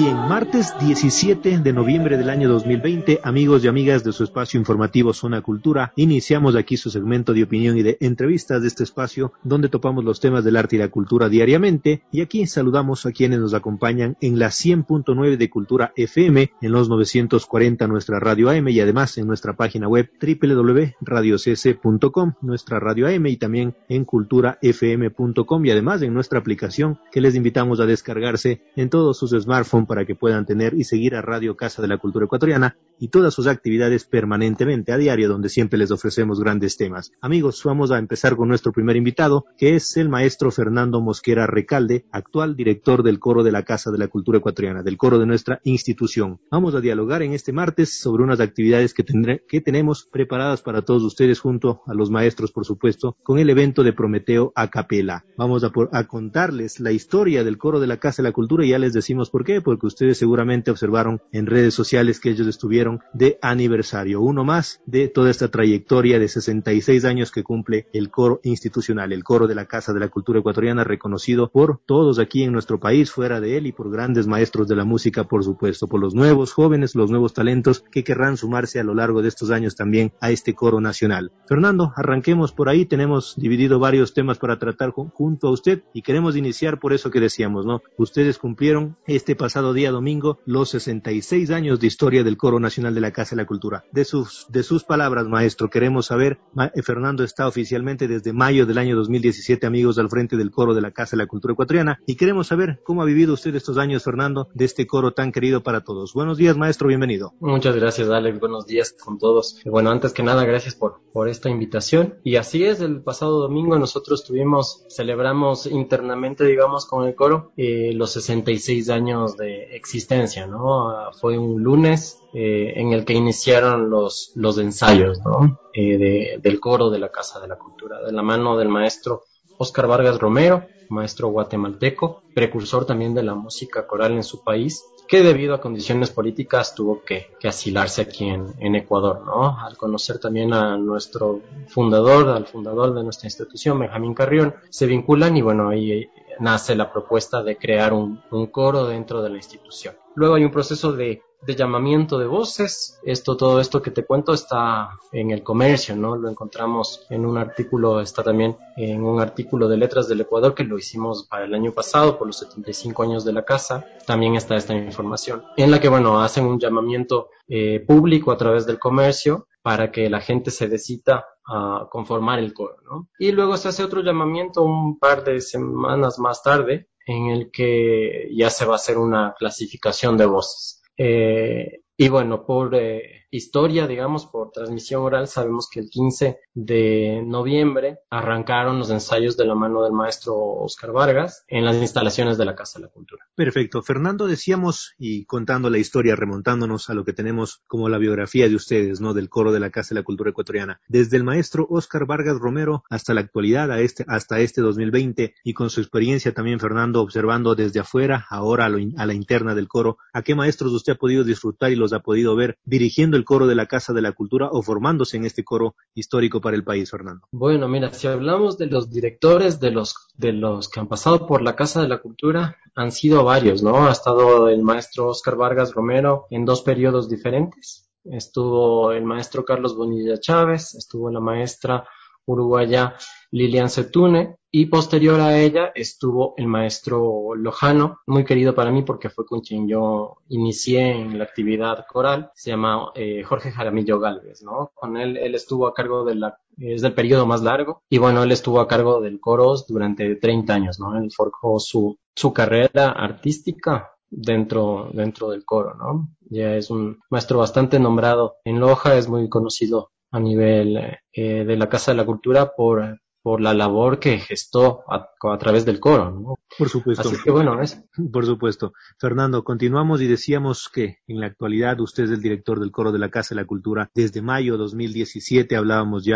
Bien, martes diecisiete de noviembre del año dos mil veinte, amigos y amigas de su espacio informativo Zona Cultura, iniciamos aquí su segmento de opinión y de entrevistas de este espacio donde topamos los temas del arte y la cultura diariamente, y aquí saludamos a quienes nos acompañan en la cien punto nueve de Cultura F M, en los novecientos cuarenta nuestra radio A M y además en nuestra página web doble u doble u doble u punto radio c c punto com, nuestra radio A M, y también en cultura f m punto com, y además en nuestra aplicación que les invitamos a descargarse en todos sus smartphones para que puedan tener y seguir a Radio Casa de la Cultura Ecuatoriana y todas sus actividades permanentemente a diario, donde siempre les ofrecemos grandes temas. Amigos, vamos a empezar con nuestro primer invitado, que es el maestro Fernando Mosquera Recalde, actual director del coro de la Casa de la Cultura Ecuatoriana, del coro de nuestra institución. Vamos a dialogar en este martes sobre unas actividades que, tendré, que tenemos preparadas para todos ustedes junto a los maestros, por supuesto, con el evento de Prometeo a Capela. Vamos a, por, a contarles la historia del coro de la Casa de la Cultura y ya les decimos por qué, porque ustedes seguramente observaron en redes sociales que ellos estuvieron de aniversario, uno más de toda esta trayectoria de sesenta y seis años que cumple el coro institucional, el coro de la Casa de la Cultura Ecuatoriana, reconocido por todos aquí en nuestro país, fuera de él, y por grandes maestros de la música, por supuesto, por los nuevos jóvenes, los nuevos talentos que querrán sumarse a lo largo de estos años también a este coro nacional. Fernando, arranquemos por ahí, tenemos dividido varios temas para tratar junto a usted y queremos iniciar por eso que decíamos, ¿no? Ustedes cumplieron este pasado día domingo los sesenta y seis años de historia del Coro Nacional de la Casa de la Cultura. De sus, de sus palabras, maestro, queremos saber, ma, Fernando está oficialmente desde mayo del año dos mil diecisiete, amigos, al frente del Coro de la Casa de la Cultura Ecuatoriana, y queremos saber cómo ha vivido usted estos años, Fernando, de este coro tan querido para todos. Buenos días, maestro, bienvenido. Muchas gracias, Alex, buenos días con todos. Bueno, antes que nada, gracias por, por esta invitación. Y así es, el pasado domingo nosotros tuvimos, celebramos internamente, digamos, con el coro, eh, los sesenta y seis años de existencia, ¿no? Fue un lunes eh, en el que iniciaron los, los ensayos, ¿no? Eh, de, del coro de la Casa de la Cultura, de la mano del maestro Óscar Vargas Romero, maestro guatemalteco, precursor también de la música coral en su país, que debido a condiciones políticas tuvo que, que asilarse aquí en, en Ecuador, ¿no? Al conocer también a nuestro fundador, al fundador de nuestra institución, Benjamín Carrión, se vinculan y bueno, ahí nace la propuesta de crear un, un coro dentro de la institución. Luego hay un proceso de, de llamamiento de voces. Esto, todo esto que te cuento está en el comercio, ¿no? Lo encontramos en un artículo, está también en un artículo de Letras del Ecuador que lo hicimos para el año pasado por los setenta y cinco años de la casa. También está esta información en la que, bueno, hacen un llamamiento eh, público a través del comercio para que la gente se decida a conformar el coro, ¿no? Y luego se hace otro llamamiento un par de semanas más tarde en el que ya se va a hacer una clasificación de voces. Eh, y bueno, por eh, historia, digamos, por transmisión oral, sabemos que el quince de noviembre arrancaron los ensayos de la mano del maestro Óscar Vargas en las instalaciones de la Casa de la Cultura. Perfecto. Fernando, decíamos, y contando la historia, remontándonos a lo que tenemos como la biografía de ustedes, ¿no? Del coro de la Casa de la Cultura Ecuatoriana. Desde el maestro Óscar Vargas Romero hasta la actualidad, a este, hasta este dos mil veinte, y con su experiencia también, Fernando, observando desde afuera, ahora a, lo, a la interna del coro, ¿a qué maestros usted ha podido disfrutar y los ha podido ver dirigiendo el coro de la Casa de la Cultura o formándose en este coro histórico para el país, Fernando? Bueno, mira, si hablamos de los directores, de los, de los que han pasado por la Casa de la Cultura, han sido varios, ¿no? Ha estado el maestro Óscar Vargas Romero en dos periodos diferentes. Estuvo el maestro Carlos Bonilla Chávez, estuvo la maestra uruguaya Lilian Setune, y posterior a ella estuvo el maestro Lojano, muy querido para mí porque fue con quien yo inicié en la actividad coral, se llama eh, Jorge Jaramillo Gálvez, ¿no? Con él, él estuvo a cargo de la, es del periodo más largo, y bueno, él estuvo a cargo del coros durante treinta años, ¿no? Él forjó su, su carrera artística dentro, dentro del coro, ¿no? Ya es un maestro bastante nombrado en Loja, es muy conocido a nivel eh, de la Casa de la Cultura por, por la labor que gestó a, a través del coro, ¿no? Por supuesto. Así que bueno, es. Por supuesto. Fernando, continuamos y decíamos que en la actualidad usted es el director del coro de la Casa de la Cultura. Desde mayo de dos mil diecisiete hablábamos ya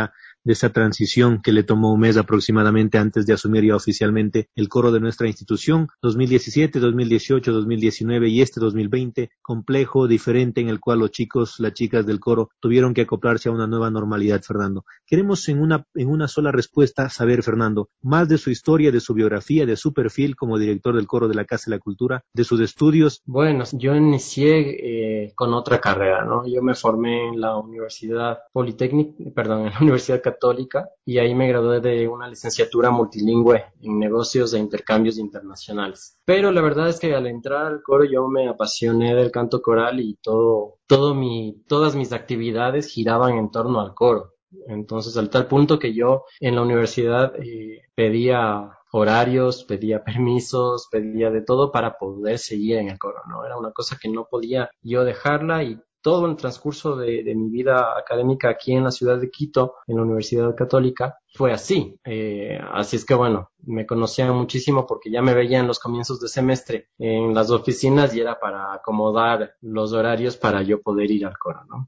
de esa transición que le tomó un mes aproximadamente antes de asumir ya oficialmente el coro de nuestra institución, dos mil diecisiete, dos mil dieciocho, dos mil diecinueve y este dos mil veinte, complejo, diferente, en el cual los chicos, las chicas del coro tuvieron que acoplarse a una nueva normalidad, Fernando. Queremos en una, en una sola respuesta saber, Fernando, más de su historia, de su biografía, de su perfil como director del coro de la Casa de la Cultura, de sus estudios. Bueno, yo inicié eh, con otra carrera, ¿no? Yo me formé en la Universidad Politécnica, perdón, en la Universidad Católica, y ahí me gradué de una licenciatura multilingüe en negocios e intercambios internacionales. Pero la verdad es que al entrar al coro yo me apasioné del canto coral y todo, todo mi, todas mis actividades giraban en torno al coro. Entonces, al tal punto que yo en la universidad eh, pedía horarios, pedía permisos, pedía de todo para poder seguir en el coro, ¿no? Era una cosa que no podía yo dejarla, y todo el transcurso de, de mi vida académica aquí en la ciudad de Quito, en la Universidad Católica, fue así. Eh, así es que bueno, me conocían muchísimo porque ya me veía en los comienzos de semestre en las oficinas y era para acomodar los horarios para yo poder ir al coro, ¿no?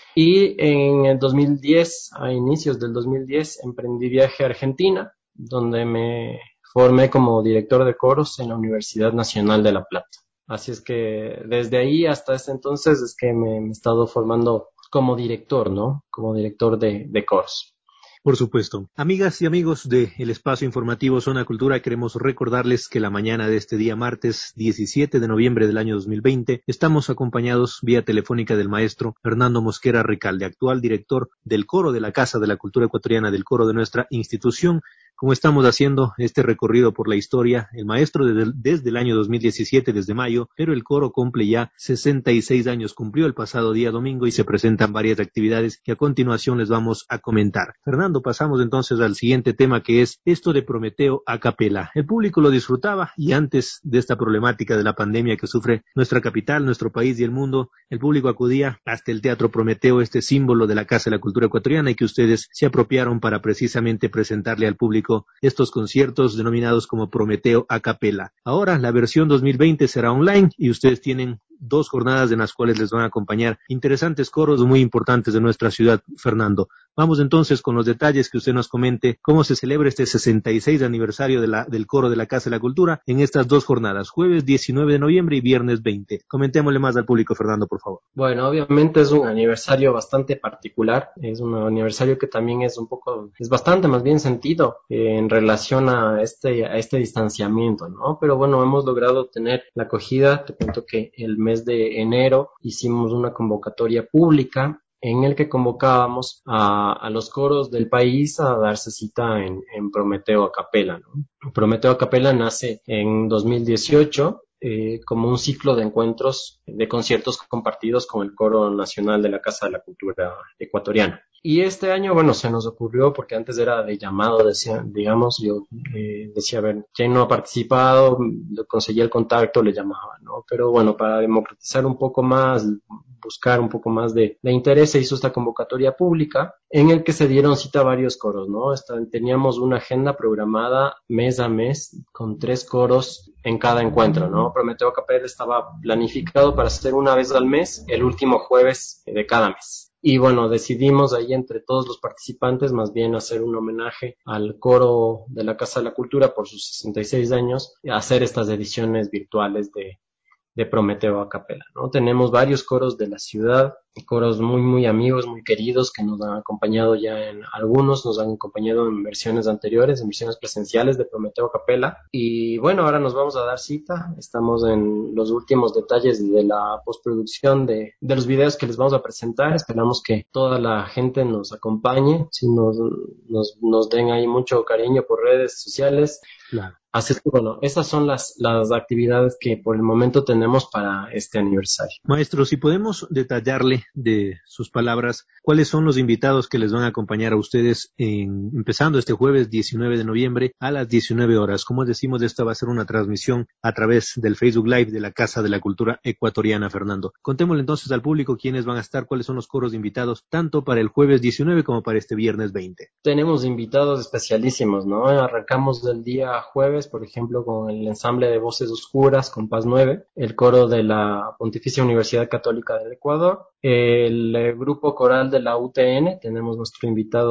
Y en el dos mil diez, a inicios del dos mil diez, emprendí viaje a Argentina, donde me formé como director de coros en la Universidad Nacional de La Plata. Así es que desde ahí hasta ese entonces es que me, me he estado formando como director, ¿no? Como director de, de coros. Por supuesto. Amigas y amigos del espacio informativo Zona Cultura, queremos recordarles que la mañana de este día martes diecisiete de noviembre del año dos mil veinte estamos acompañados vía telefónica del maestro Fernando Mosquera Recalde, actual director del coro de la Casa de la Cultura Ecuatoriana, del coro de nuestra institución. Como estamos haciendo este recorrido por la historia, el maestro desde, desde el año dos mil diecisiete, desde mayo, pero el coro cumple ya sesenta y seis años, cumplió el pasado día domingo y se presentan varias actividades que a continuación les vamos a comentar. Fernando, pasamos entonces al siguiente tema, que es esto de Prometeo a capela. El público lo disfrutaba y antes de esta problemática de la pandemia que sufre nuestra capital, nuestro país y el mundo, el público acudía hasta el Teatro Prometeo, este símbolo de la Casa de la Cultura Ecuatoriana, y que ustedes se apropiaron para precisamente presentarle al público estos conciertos denominados como Prometeo a capela. Ahora la versión dos mil veinte será online y ustedes tienen dos jornadas en las cuales les van a acompañar interesantes coros muy importantes de nuestra ciudad, Fernando. Vamos entonces con los detalles, que usted nos comente cómo se celebra este sesenta y seis aniversario de la, del coro de la Casa de la Cultura en estas dos jornadas, jueves diecinueve de noviembre y viernes veinte. Comentémosle más al público, Fernando, por favor. Bueno, obviamente es un aniversario bastante particular, es un aniversario que también es un poco, es bastante más bien sentido eh, en relación a este, a este distanciamiento, ¿no? Pero bueno, hemos logrado tener la acogida. Te cuento que el mes de enero hicimos una convocatoria pública en el que convocábamos a, a los coros del país a darse cita en, en Prometeo a capela, ¿no? Prometeo a capela nace en dos mil dieciocho eh, como un ciclo de encuentros, de conciertos compartidos con el Coro Nacional de la Casa de la Cultura Ecuatoriana. Y este año, bueno, se nos ocurrió, porque antes era de llamado, decía, digamos, yo eh, decía, a ver, ¿quién no ha participado? Conseguía el contacto, le llamaba, ¿no? Pero bueno, para democratizar un poco más, buscar un poco más de, de interés, se hizo esta convocatoria pública en el que se dieron cita a varios coros, ¿no? Esta, teníamos una agenda programada mes a mes con tres coros en cada encuentro, ¿no? Prometeo a capela estaba planificado para hacer una vez al mes, el último jueves de cada mes. Y bueno, decidimos ahí entre todos los participantes más bien hacer un homenaje al coro de la Casa de la Cultura por sus sesenta y seis años, hacer estas ediciones virtuales de, de Prometeo a capela, ¿no? Tenemos varios coros de la ciudad, coros muy muy amigos, muy queridos, que nos han acompañado ya en algunos, nos han acompañado en versiones anteriores, en versiones presenciales de Prometeo a capela. Y bueno, ahora nos vamos a dar cita, estamos en los últimos detalles de la postproducción de, de los videos que les vamos a presentar. Esperamos que toda la gente nos acompañe, si nos, nos, nos den ahí mucho cariño por redes sociales. Claro. Así es que bueno, esas son las, las actividades que por el momento tenemos para este aniversario. Maestro, si podemos detallarle de sus palabras, ¿cuáles son los invitados que les van a acompañar a ustedes en, empezando este jueves diecinueve de noviembre a las diecinueve horas? Como decimos, esta va a ser una transmisión a través del Facebook Live de la Casa de la Cultura Ecuatoriana, Fernando. Contémosle entonces al público quiénes van a estar, cuáles son los coros de invitados, tanto para el jueves diecinueve como para este viernes veinte. Tenemos invitados especialísimos, ¿no? Arrancamos del día jueves, por ejemplo, con el ensamble de Voces Oscuras, Compás nueve, el coro de la Pontificia Universidad Católica del Ecuador, el grupo coral de la U T N, tenemos nuestro invitado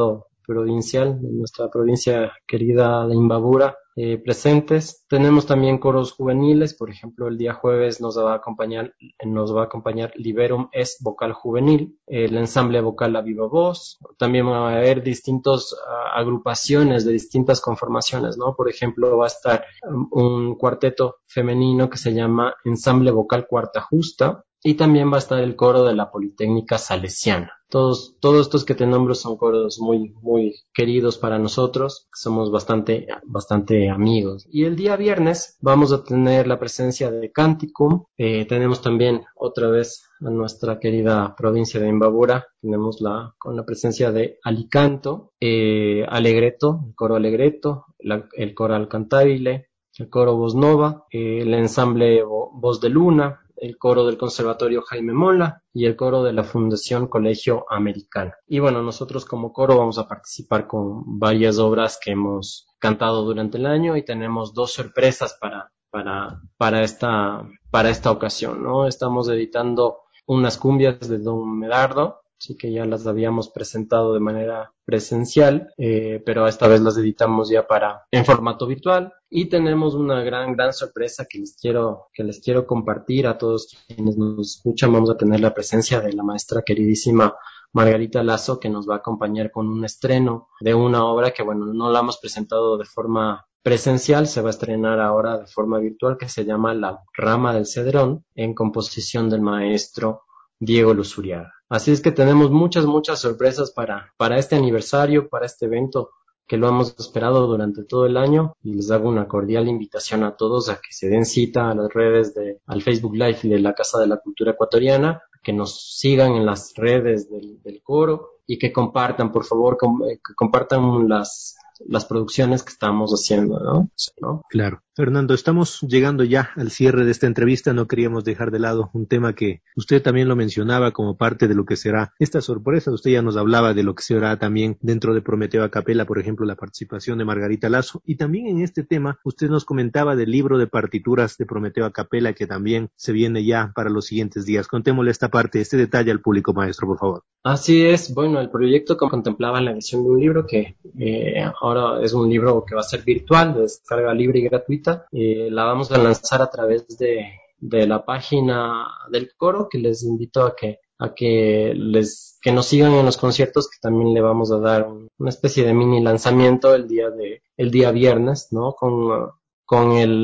provincial, de nuestra provincia querida de Imbabura, eh, presentes. Tenemos también coros juveniles, por ejemplo, el día jueves nos va a acompañar, nos va a acompañar Liberum Es Vocal Juvenil, el ensamble vocal A Viva Voz. También va a haber distintas uh, agrupaciones de distintas conformaciones, ¿no? Por ejemplo, va a estar um, un cuarteto femenino que se llama Ensamble Vocal Cuarta Justa, y también va a estar el coro de la Politécnica Salesiana. Todos, todos estos que te nombro son coros muy, muy queridos para nosotros, somos bastante, bastante amigos. Y el día viernes vamos a tener la presencia de Canticum, eh, tenemos también otra vez a nuestra querida provincia de Imbabura, tenemos la, con la presencia de Alicanto, eh, Alegreto, el coro Alegreto, la, el coro Alcantabile, el coro Voz Nova, eh, el ensamble Vo, Voz de Luna, el coro del Conservatorio Jaime Mola y el coro de la Fundación Colegio Americano. Y bueno, nosotros como coro vamos a participar con varias obras que hemos cantado durante el año y tenemos dos sorpresas para, para, para esta, para esta ocasión, ¿no? Estamos editando unas cumbias de Don Medardo, sí que ya las habíamos presentado de manera presencial, eh, pero esta vez las editamos ya para en formato virtual. Y tenemos una gran, gran sorpresa que les quiero, que les quiero compartir a todos quienes nos escuchan. Vamos a tener la presencia de la maestra queridísima Margarita Lazo, que nos va a acompañar con un estreno de una obra que, bueno, no la hemos presentado de forma presencial, se va a estrenar ahora de forma virtual, que se llama La Rama del Cedrón, en composición del maestro Diego Luzuriaga. Así es que tenemos muchas, muchas sorpresas para, para este aniversario, para este evento que lo hemos esperado durante todo el año, y les hago una cordial invitación a todos a que se den cita a las redes de, al Facebook Live de la Casa de la Cultura Ecuatoriana, que nos sigan en las redes del, del coro y que compartan, por favor, com, que compartan las, las producciones que estamos haciendo, ¿no? ¿no? Claro. Fernando, estamos llegando ya al cierre de esta entrevista. No queríamos dejar de lado un tema que usted también lo mencionaba como parte de lo que será esta sorpresa. Usted ya nos hablaba de lo que será también dentro de Prometeo a Capela, por ejemplo, la participación de Margarita Lazo. Y también en este tema, usted nos comentaba del libro de partituras de Prometeo a Capela, que también se viene ya para los siguientes días. Contémosle esta parte, este detalle al público, maestro, por favor. Así es. Bueno, el proyecto contemplaba la edición de un libro que eh, ahora es un libro que va a ser virtual, de descarga libre y gratuita. Eh, la vamos a lanzar a través de, de la página del coro, que les invito a que a que les que nos sigan en los conciertos, que también le vamos a dar un, una especie de mini lanzamiento el día de el día viernes, ¿no? Con con el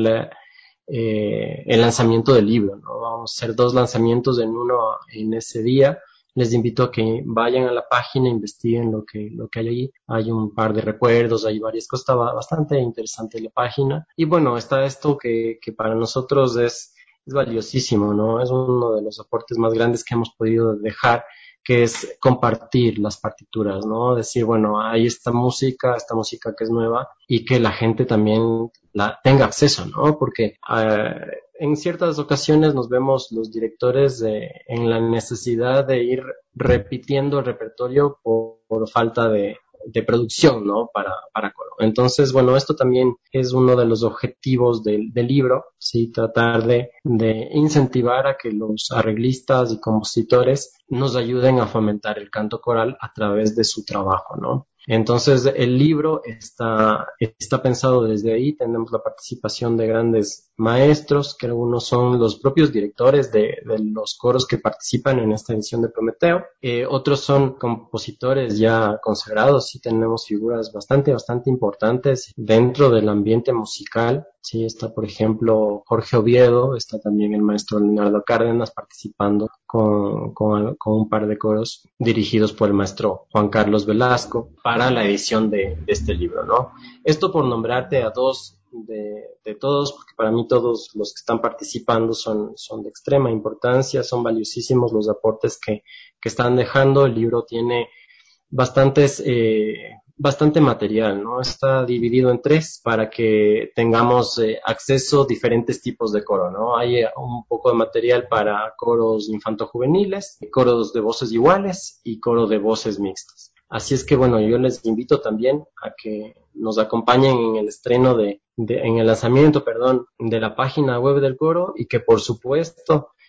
eh, el lanzamiento del libro, ¿no? Vamos a hacer dos lanzamientos en uno en ese día. Les invito a que vayan a la página, investiguen lo que, lo que hay allí. Hay un par de recuerdos, hay varias cosas, está bastante interesante la página. Y bueno, está esto que, que para nosotros es, es valiosísimo, ¿no? Es uno de los aportes más grandes que hemos podido dejar, que es compartir las partituras, ¿no? Decir, bueno, hay esta música, esta música que es nueva, y que la gente también la tenga acceso, ¿no? Porque uh, en ciertas ocasiones nos vemos los directores de, en la necesidad de ir repitiendo el repertorio por, por falta de, de producción, ¿no? Para, para coro. Entonces, bueno, esto también es uno de los objetivos del, del libro, sí, tratar de, de incentivar a que los arreglistas y compositores nos ayuden a fomentar el canto coral a través de su trabajo, ¿no? Entonces, el libro está, está pensado desde ahí. Tenemos la participación de grandes maestros, que algunos son los propios directores de, de los coros que participan en esta edición de Prometeo. Eh, otros son compositores ya consagrados. Sí, tenemos figuras bastante, bastante importantes dentro del ambiente musical. Sí, está, por ejemplo, Jorge Oviedo, está también el maestro Leonardo Cárdenas participando con, con, con un par de coros dirigidos por el maestro Juan Carlos Velasco para la edición de, de este libro, ¿no? Esto por nombrarte a dos de, de todos, porque para mí todos los que están participando son, son de extrema importancia, son valiosísimos los aportes que, que están dejando. El libro tiene bastantes... Eh, bastante material, ¿no? Está dividido en tres para que tengamos eh, acceso a diferentes tipos de coro, ¿no? Hay eh, un poco de material para coros infanto-juveniles, coros de voces iguales y coro de voces mixtas. Así es que, bueno, yo les invito también a que nos acompañen en el estreno de, de en el lanzamiento, perdón, de la página web del coro, y que, por supuesto,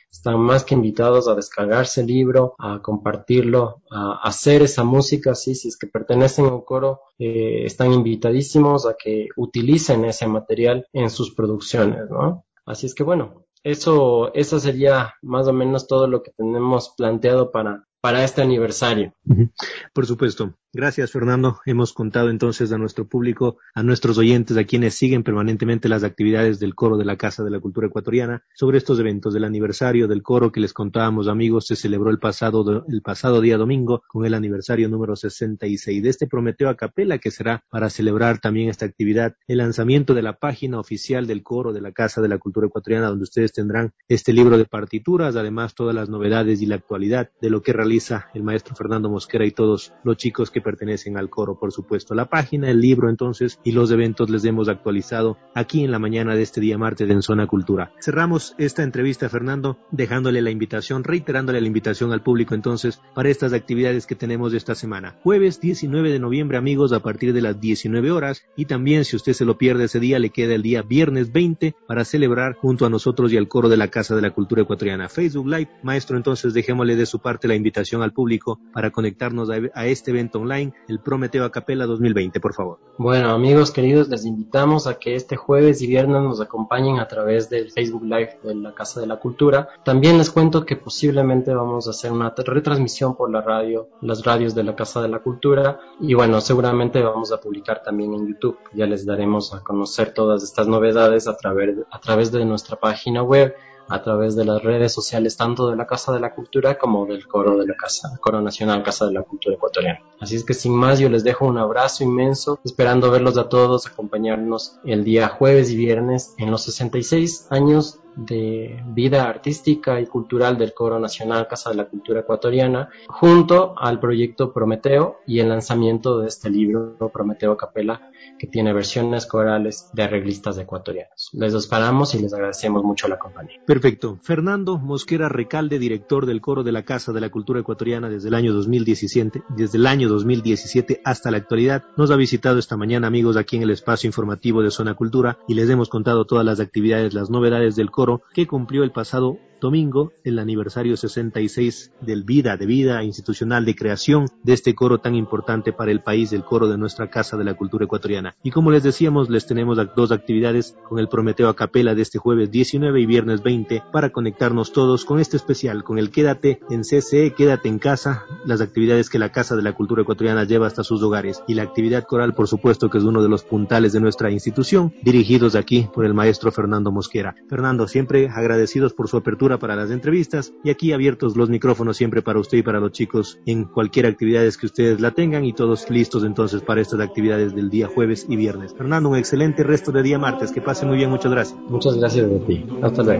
están más que invitados a descargarse el libro, a compartirlo, a hacer esa música, sí, si es que pertenecen a un coro, eh, están invitadísimos a que utilicen ese material en sus producciones, ¿no? Así es que bueno, eso, eso sería más o menos todo lo que tenemos planteado para, para este aniversario. Por supuesto. Gracias, Fernando. Hemos contado entonces a nuestro público, a nuestros oyentes, a quienes siguen permanentemente las actividades del Coro de la Casa de la Cultura Ecuatoriana, sobre estos eventos del aniversario del coro que les contábamos, amigos, se celebró el pasado, el pasado día domingo con el aniversario número sesenta y seis de este Prometeo a Capela, que será para celebrar también esta actividad, el lanzamiento de la página oficial del Coro de la Casa de la Cultura Ecuatoriana, donde ustedes tendrán este libro de partituras, además todas las novedades y la actualidad de lo que realiza el maestro Fernando Mosquera y todos los chicos que pertenecen al coro, por supuesto. La página, el libro, entonces, y los eventos les hemos actualizado aquí en la mañana de este día martes en Zona Cultura. Cerramos esta entrevista, Fernando, dejándole la invitación, reiterándole la invitación al público, entonces, para estas actividades que tenemos esta semana. Jueves diecinueve de noviembre, amigos, a partir de las diecinueve horas, y también, si usted se lo pierde ese día, le queda el día viernes veinte para celebrar junto a nosotros y al coro de la Casa de la Cultura Ecuatoriana. Facebook Live, maestro, entonces, dejémosle de su parte la invitación al público para conectarnos a, a este evento online, el Prometeo a Capela dos mil veinte, por favor. Bueno, amigos queridos, les invitamos a que este jueves y viernes nos acompañen a través del Facebook Live de la Casa de la Cultura. También les cuento que posiblemente vamos a hacer una retransmisión por la radio, las radios de la Casa de la Cultura, y bueno, seguramente vamos a publicar también en YouTube. Ya les daremos a conocer todas estas novedades a través, a través de nuestra página web, a través de las redes sociales tanto de la Casa de la Cultura como del Coro de la Casa, Coro Nacional Casa de la Cultura Ecuatoriana. Así es que sin más, yo les dejo un abrazo inmenso, esperando verlos a todos, acompañarnos el día jueves y viernes en los sesenta y seis años de vida artística y cultural del Coro Nacional Casa de la Cultura Ecuatoriana, junto al proyecto Prometeo y el lanzamiento de este libro Prometeo a Capela, que tiene versiones corales de arreglistas ecuatorianos. Les esperamos y les agradecemos mucho la compañía. Perfecto. Fernando Mosquera Recalde, director del Coro de la Casa de la Cultura Ecuatoriana desde el año dos mil diecisiete, desde el año dos mil diecisiete hasta la actualidad, nos ha visitado esta mañana, amigos, aquí en el espacio informativo de Zona Cultura, y les hemos contado todas las actividades, las novedades del coro que cumplió el pasado domingo el aniversario sesenta y seis del vida, de vida institucional de creación de este coro tan importante para el país, el coro de nuestra Casa de la Cultura Ecuatoriana. Y como les decíamos, les tenemos dos actividades con el Prometeo a Capela de este jueves diecinueve y viernes veinte para conectarnos todos con este especial, con el Quédate en C C E, Quédate en Casa, las actividades que la Casa de la Cultura Ecuatoriana lleva hasta sus hogares, y la actividad coral, por supuesto, que es uno de los puntales de nuestra institución, dirigidos aquí por el maestro Fernando Mosquera. Fernando, siempre agradecidos por su apertura para las entrevistas, y aquí abiertos los micrófonos siempre para usted y para los chicos en cualquier actividades que ustedes la tengan, y todos listos entonces para estas actividades del día jueves y viernes. Fernando, un excelente resto de día martes, que pase muy bien, muchas gracias. Muchas gracias a ti, hasta luego.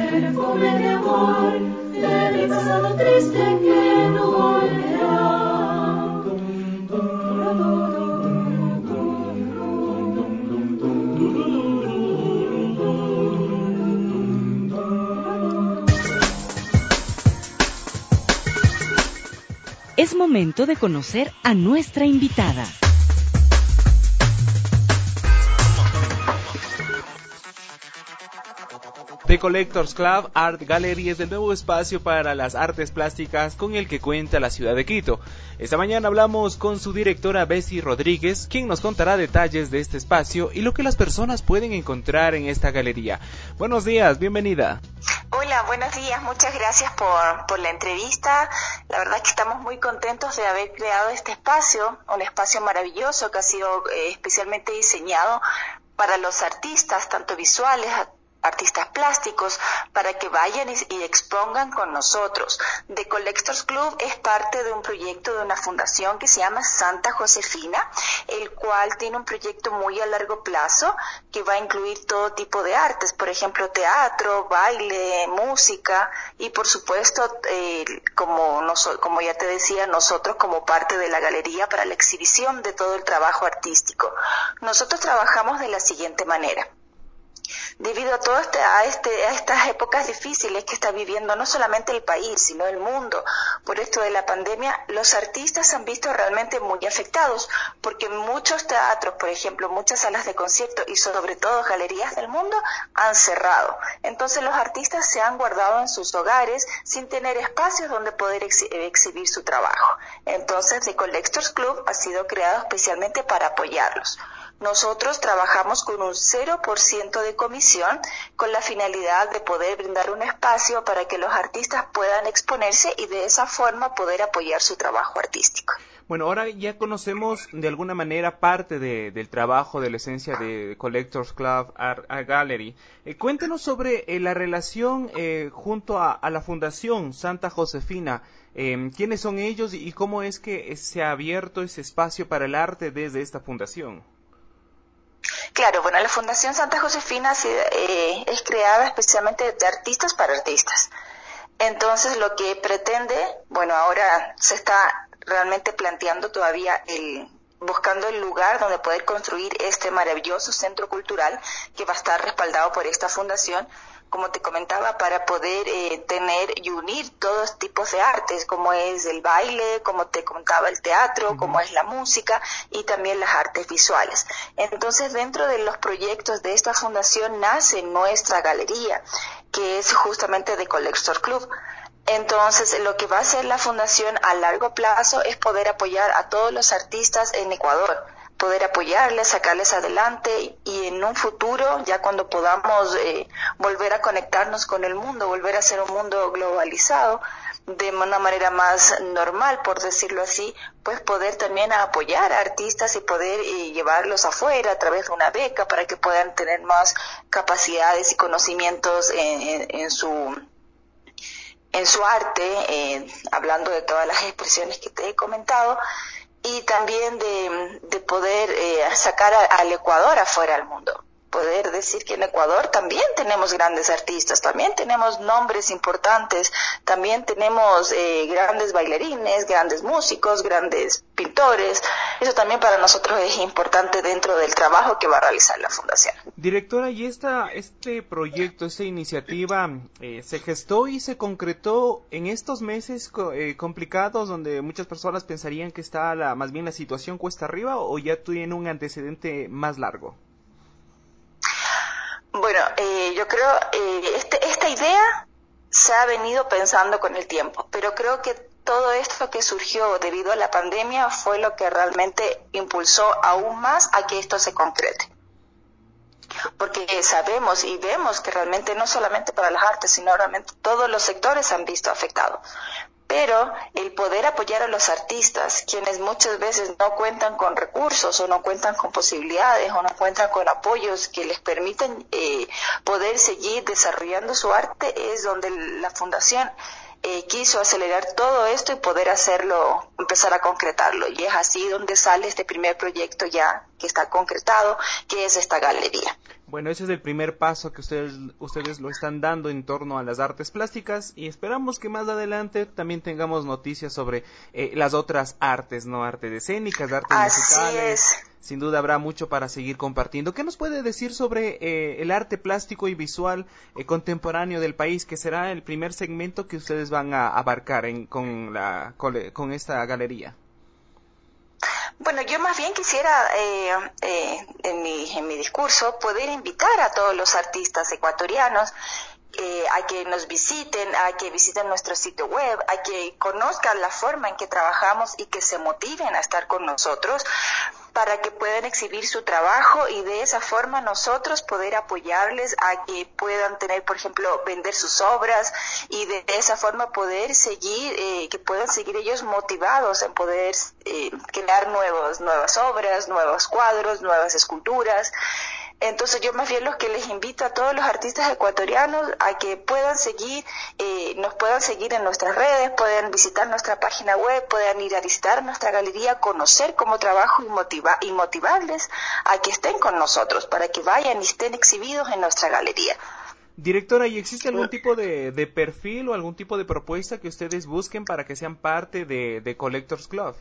Es momento de conocer a nuestra invitada. The Collectors Club Art Gallery es el nuevo espacio para las artes plásticas con el que cuenta la ciudad de Quito. Esta mañana hablamos con su directora Bessie Rodríguez, quien nos contará detalles de este espacio y lo que las personas pueden encontrar en esta galería. Buenos días, bienvenida. Hola, buenos días, muchas gracias por, por la entrevista. La verdad que estamos muy contentos de haber creado este espacio, un espacio maravilloso que ha sido eh, especialmente diseñado para los artistas, tanto visuales, artistas plásticos, para que vayan y, y expongan con nosotros. The Collectors Club es parte de un proyecto de una fundación que se llama Santa Josefina, el cual tiene un proyecto muy a largo plazo que va a incluir todo tipo de artes, por ejemplo teatro, baile, música y por supuesto, eh, como, nos, como ya te decía, nosotros como parte de la galería para la exhibición de todo el trabajo artístico. Nosotros trabajamos de la siguiente manera. debido a todo este, a este, a estas épocas difíciles que está viviendo no solamente el país, sino el mundo. Por esto de la pandemia, los artistas se han visto realmente muy afectados, porque muchos teatros, por ejemplo, muchas salas de concierto y sobre todo galerías del mundo han cerrado. Entonces los artistas se han guardado en sus hogares sin tener espacios donde poder ex exhibir su trabajo. Entonces The Collectors Club ha sido creado especialmente para apoyarlos. Nosotros trabajamos con un cero por ciento de comisión con la finalidad de poder brindar un espacio para que los artistas puedan exponerse y de esa forma poder apoyar su trabajo artístico. Bueno, ahora ya conocemos de alguna manera parte de, del trabajo, de la esencia de Collectors Club Art, Art Gallery. Eh, cuéntenos sobre eh, la relación eh, junto a, a la Fundación Santa Josefina. Eh, ¿Quiénes son ellos y cómo es que se ha abierto ese espacio para el arte desde esta fundación? Claro, bueno, la Fundación Santa Josefina eh, es creada especialmente de artistas para artistas. Entonces, lo que pretende, bueno, ahora se está realmente planteando todavía el buscando el lugar donde poder construir este maravilloso centro cultural que va a estar respaldado por esta fundación, como te comentaba, para poder eh, tener y unir todos tipos de artes, como es el baile, como te contaba el teatro, uh-huh. como es la música y también las artes visuales. Entonces, dentro de los proyectos de esta fundación nace nuestra galería, que es justamente The Collectors Club. Entonces, lo que va a hacer la fundación a largo plazo es poder apoyar a todos los artistas en Ecuador, poder apoyarles, sacarles adelante y en un futuro, ya cuando podamos eh, volver a conectarnos con el mundo, volver a ser un mundo globalizado, de una manera más normal, por decirlo así, pues poder también apoyar a artistas y poder eh, llevarlos afuera a través de una beca para que puedan tener más capacidades y conocimientos en, en, en su... en su arte, eh, hablando de todas las expresiones que te he comentado, y también de, de poder eh, sacar a, al Ecuador afuera al mundo. Poder decir que en Ecuador también tenemos grandes artistas, también tenemos nombres importantes, también tenemos eh, grandes bailarines, grandes músicos, grandes pintores. Eso también para nosotros es importante dentro del trabajo que va a realizar la Fundación. Directora, ¿y esta, este proyecto, esta iniciativa eh, se gestó y se concretó en estos meses eh, complicados donde muchas personas pensarían que está la, más bien la situación cuesta arriba, o ya tiene un antecedente más largo? Bueno, eh, yo creo eh, este, esta idea se ha venido pensando con el tiempo, pero creo que todo esto que surgió debido a la pandemia fue lo que realmente impulsó aún más a que esto se concrete. Porque sabemos y vemos que realmente no solamente para las artes, sino realmente todos los sectores se han visto afectados. Pero el poder apoyar a los artistas, quienes muchas veces no cuentan con recursos o no cuentan con posibilidades o no cuentan con apoyos que les permiten eh, poder seguir desarrollando su arte, es donde la Fundación eh, quiso acelerar todo esto y poder hacerlo, empezar a concretarlo. Y es así donde sale este primer proyecto ya que está concretado, que es esta galería. Bueno, ese es el primer paso que ustedes ustedes lo están dando en torno a las artes plásticas y esperamos que más adelante también tengamos noticias sobre eh, las otras artes, ¿no? Artes escénicas, artes Así musicales. Es. Sin duda habrá mucho para seguir compartiendo. ¿Qué nos puede decir sobre eh, el arte plástico y visual eh, contemporáneo del país, que será el primer segmento que ustedes van a abarcar en, con, la, con, con esta galería? Bueno, yo más bien quisiera eh, eh, en, mi, en mi discurso poder invitar a todos los artistas ecuatorianos eh, a que nos visiten, a que visiten nuestro sitio web, a que conozcan la forma en que trabajamos y que se motiven a estar con nosotros para que puedan exhibir su trabajo y de esa forma nosotros poder apoyarles a que puedan tener, por ejemplo, vender sus obras y de esa forma poder seguir, eh, que puedan seguir ellos motivados en poder eh, crear nuevos, nuevas obras, nuevos cuadros, nuevas esculturas. Entonces yo más bien los que les invito a todos los artistas ecuatorianos a que puedan seguir, eh, nos puedan seguir en nuestras redes, puedan visitar nuestra página web, puedan ir a visitar nuestra galería, conocer cómo trabajo y, motiva, y motivarles a que estén con nosotros, para que vayan y estén exhibidos en nuestra galería. Directora, ¿y existe algún tipo de, de perfil o algún tipo de propuesta que ustedes busquen para que sean parte de, de Collectors Club?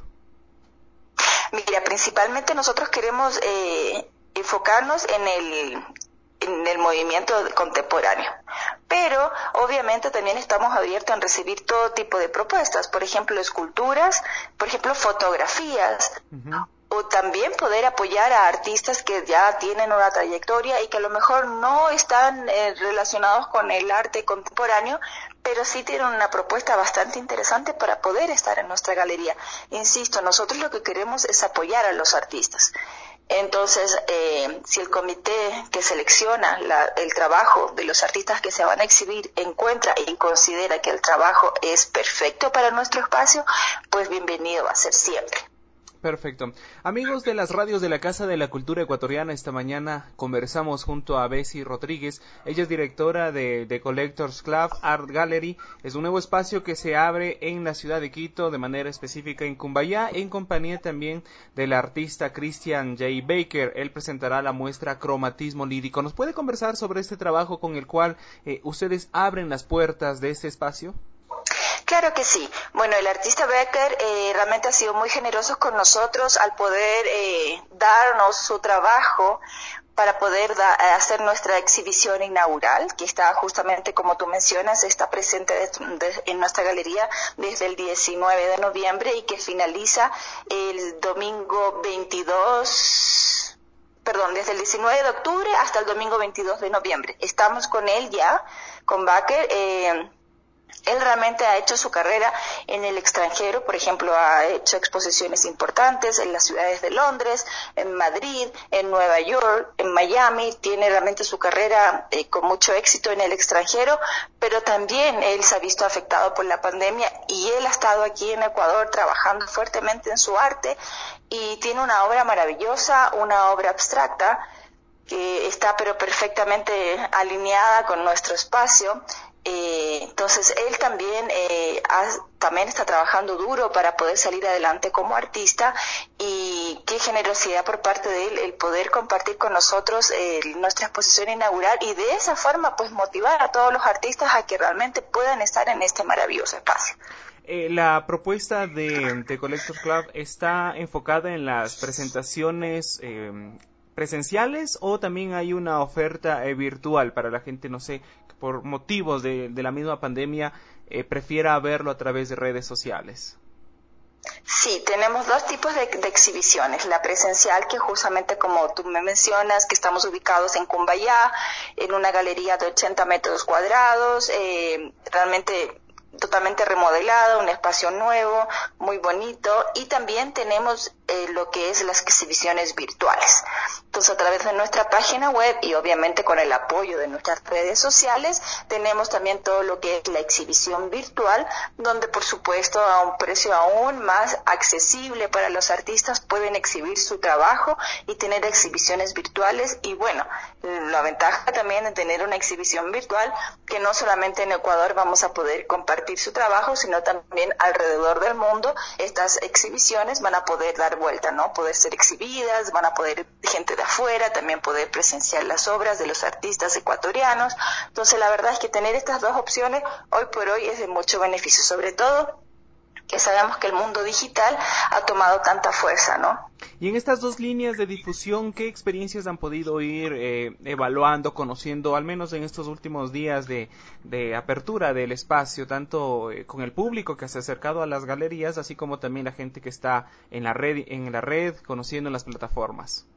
Mira, principalmente nosotros queremos... Eh, enfocarnos en el en el movimiento contemporáneo. Pero obviamente también estamos abiertos a recibir todo tipo de propuestas, por ejemplo esculturas, por ejemplo fotografías, uh-huh. o también poder apoyar a artistas que ya tienen una trayectoria y que a lo mejor no están eh, relacionados con el arte contemporáneo, pero sí tienen una propuesta bastante interesante para poder estar en nuestra galería. Insisto, nosotros lo que queremos es apoyar a los artistas. Entonces, eh, si el comité que selecciona la, el trabajo de los artistas que se van a exhibir encuentra y considera que el trabajo es perfecto para nuestro espacio, pues bienvenido va a ser siempre. Perfecto. Amigos de las radios de la Casa de la Cultura Ecuatoriana, esta mañana conversamos junto a Bessie Rodríguez. Ella es directora de The Collectors Club Art Gallery. Es un nuevo espacio que se abre en la ciudad de Quito, de manera específica en Cumbayá, en compañía también del artista Christian J. Baker. Él presentará la muestra Cromatismo Lírico. ¿Nos puede conversar sobre este trabajo con el cual eh, ustedes abren las puertas de este espacio? Claro que sí. Bueno, el artista Becker eh, realmente ha sido muy generoso con nosotros al poder eh, darnos su trabajo para poder da, hacer nuestra exhibición inaugural, que está justamente, como tú mencionas, está presente de, de, en nuestra galería desde el diecinueve de noviembre y que finaliza el domingo veintidós, perdón, desde el diecinueve de octubre hasta el domingo veintidós de noviembre. Estamos con él ya, con Becker. Eh, Él realmente ha hecho su carrera en el extranjero, por ejemplo, ha hecho exposiciones importantes en las ciudades de Londres, en Madrid, en Nueva York, en Miami. Tiene realmente su carrera eh, con mucho éxito en el extranjero, pero también él se ha visto afectado por la pandemia y él ha estado aquí en Ecuador trabajando fuertemente en su arte y tiene una obra maravillosa, una obra abstracta que está pero perfectamente alineada con nuestro espacio. Eh, entonces él también eh, ha, también está trabajando duro para poder salir adelante como artista y qué generosidad por parte de él el poder compartir con nosotros eh, nuestra exposición inaugural y de esa forma pues motivar a todos los artistas a que realmente puedan estar en este maravilloso espacio. Eh, la propuesta de The Collectors Club está enfocada en las presentaciones eh, presenciales o también hay una oferta eh, virtual para la gente, no sé, por motivos de, de la misma pandemia, eh, prefiera verlo a través de redes sociales? Sí, tenemos dos tipos de, de exhibiciones. La presencial, que justamente como tú me mencionas, que estamos ubicados en Cumbayá, en una galería de ochenta metros cuadrados, eh, realmente totalmente remodelada, un espacio nuevo, muy bonito, y también tenemos eh, lo que es las exhibiciones virtuales. Entonces, a través de nuestra página web y obviamente con el apoyo de nuestras redes sociales, tenemos también todo lo que es la exhibición virtual, donde por supuesto a un precio aún más accesible para los artistas pueden exhibir su trabajo y tener exhibiciones virtuales. Y bueno, la ventaja también de tener una exhibición virtual, que no solamente en Ecuador vamos a poder compartir su trabajo, sino también alrededor del mundo. Estas exhibiciones van a poder dar vuelta, ¿no? Poder ser exhibidas, van a poder gente de afuera también poder presenciar las obras de los artistas ecuatorianos. Entonces, la verdad es que tener estas dos opciones hoy por hoy es de mucho beneficio, sobre todo que sabemos que el mundo digital ha tomado tanta fuerza, ¿no? Y en estas dos líneas de difusión, ¿qué experiencias han podido ir eh, evaluando, conociendo, al menos en estos últimos días de, de apertura del espacio, tanto eh, con el público que se ha acercado a las galerías, así como también la gente que está en la red, en la red, conociendo en las plataformas?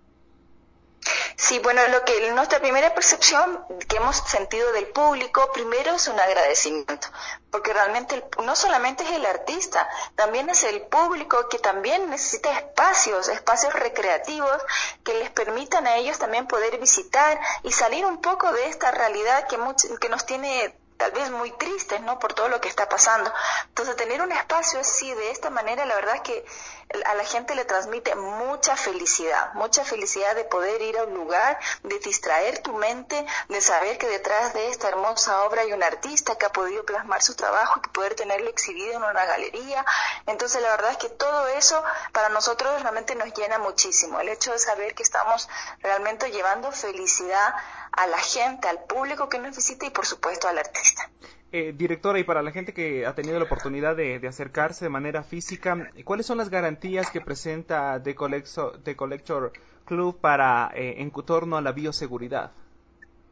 Sí, bueno, lo que nuestra primera percepción que hemos sentido del público, primero es un agradecimiento, porque realmente el, no solamente es el artista, también es el público que también necesita espacios, espacios recreativos que les permitan a ellos también poder visitar y salir un poco de esta realidad que, much, que nos tiene tal vez muy tristes, ¿no? Por todo lo que está pasando. Entonces, tener un espacio así, de esta manera, la verdad es que a la gente le transmite mucha felicidad, mucha felicidad de poder ir a un lugar, de distraer tu mente, de saber que detrás de esta hermosa obra hay un artista que ha podido plasmar su trabajo y que poder tenerlo exhibido en una galería. Entonces, la verdad es que todo eso para nosotros realmente nos llena muchísimo. El hecho de saber que estamos realmente llevando felicidad a la gente, al público que nos visita y por supuesto al artista. Eh, directora, y para la gente que ha tenido la oportunidad de, de acercarse de manera física, ¿cuáles son las garantías que presenta The Collector, The Collector Club para eh, en torno a la bioseguridad?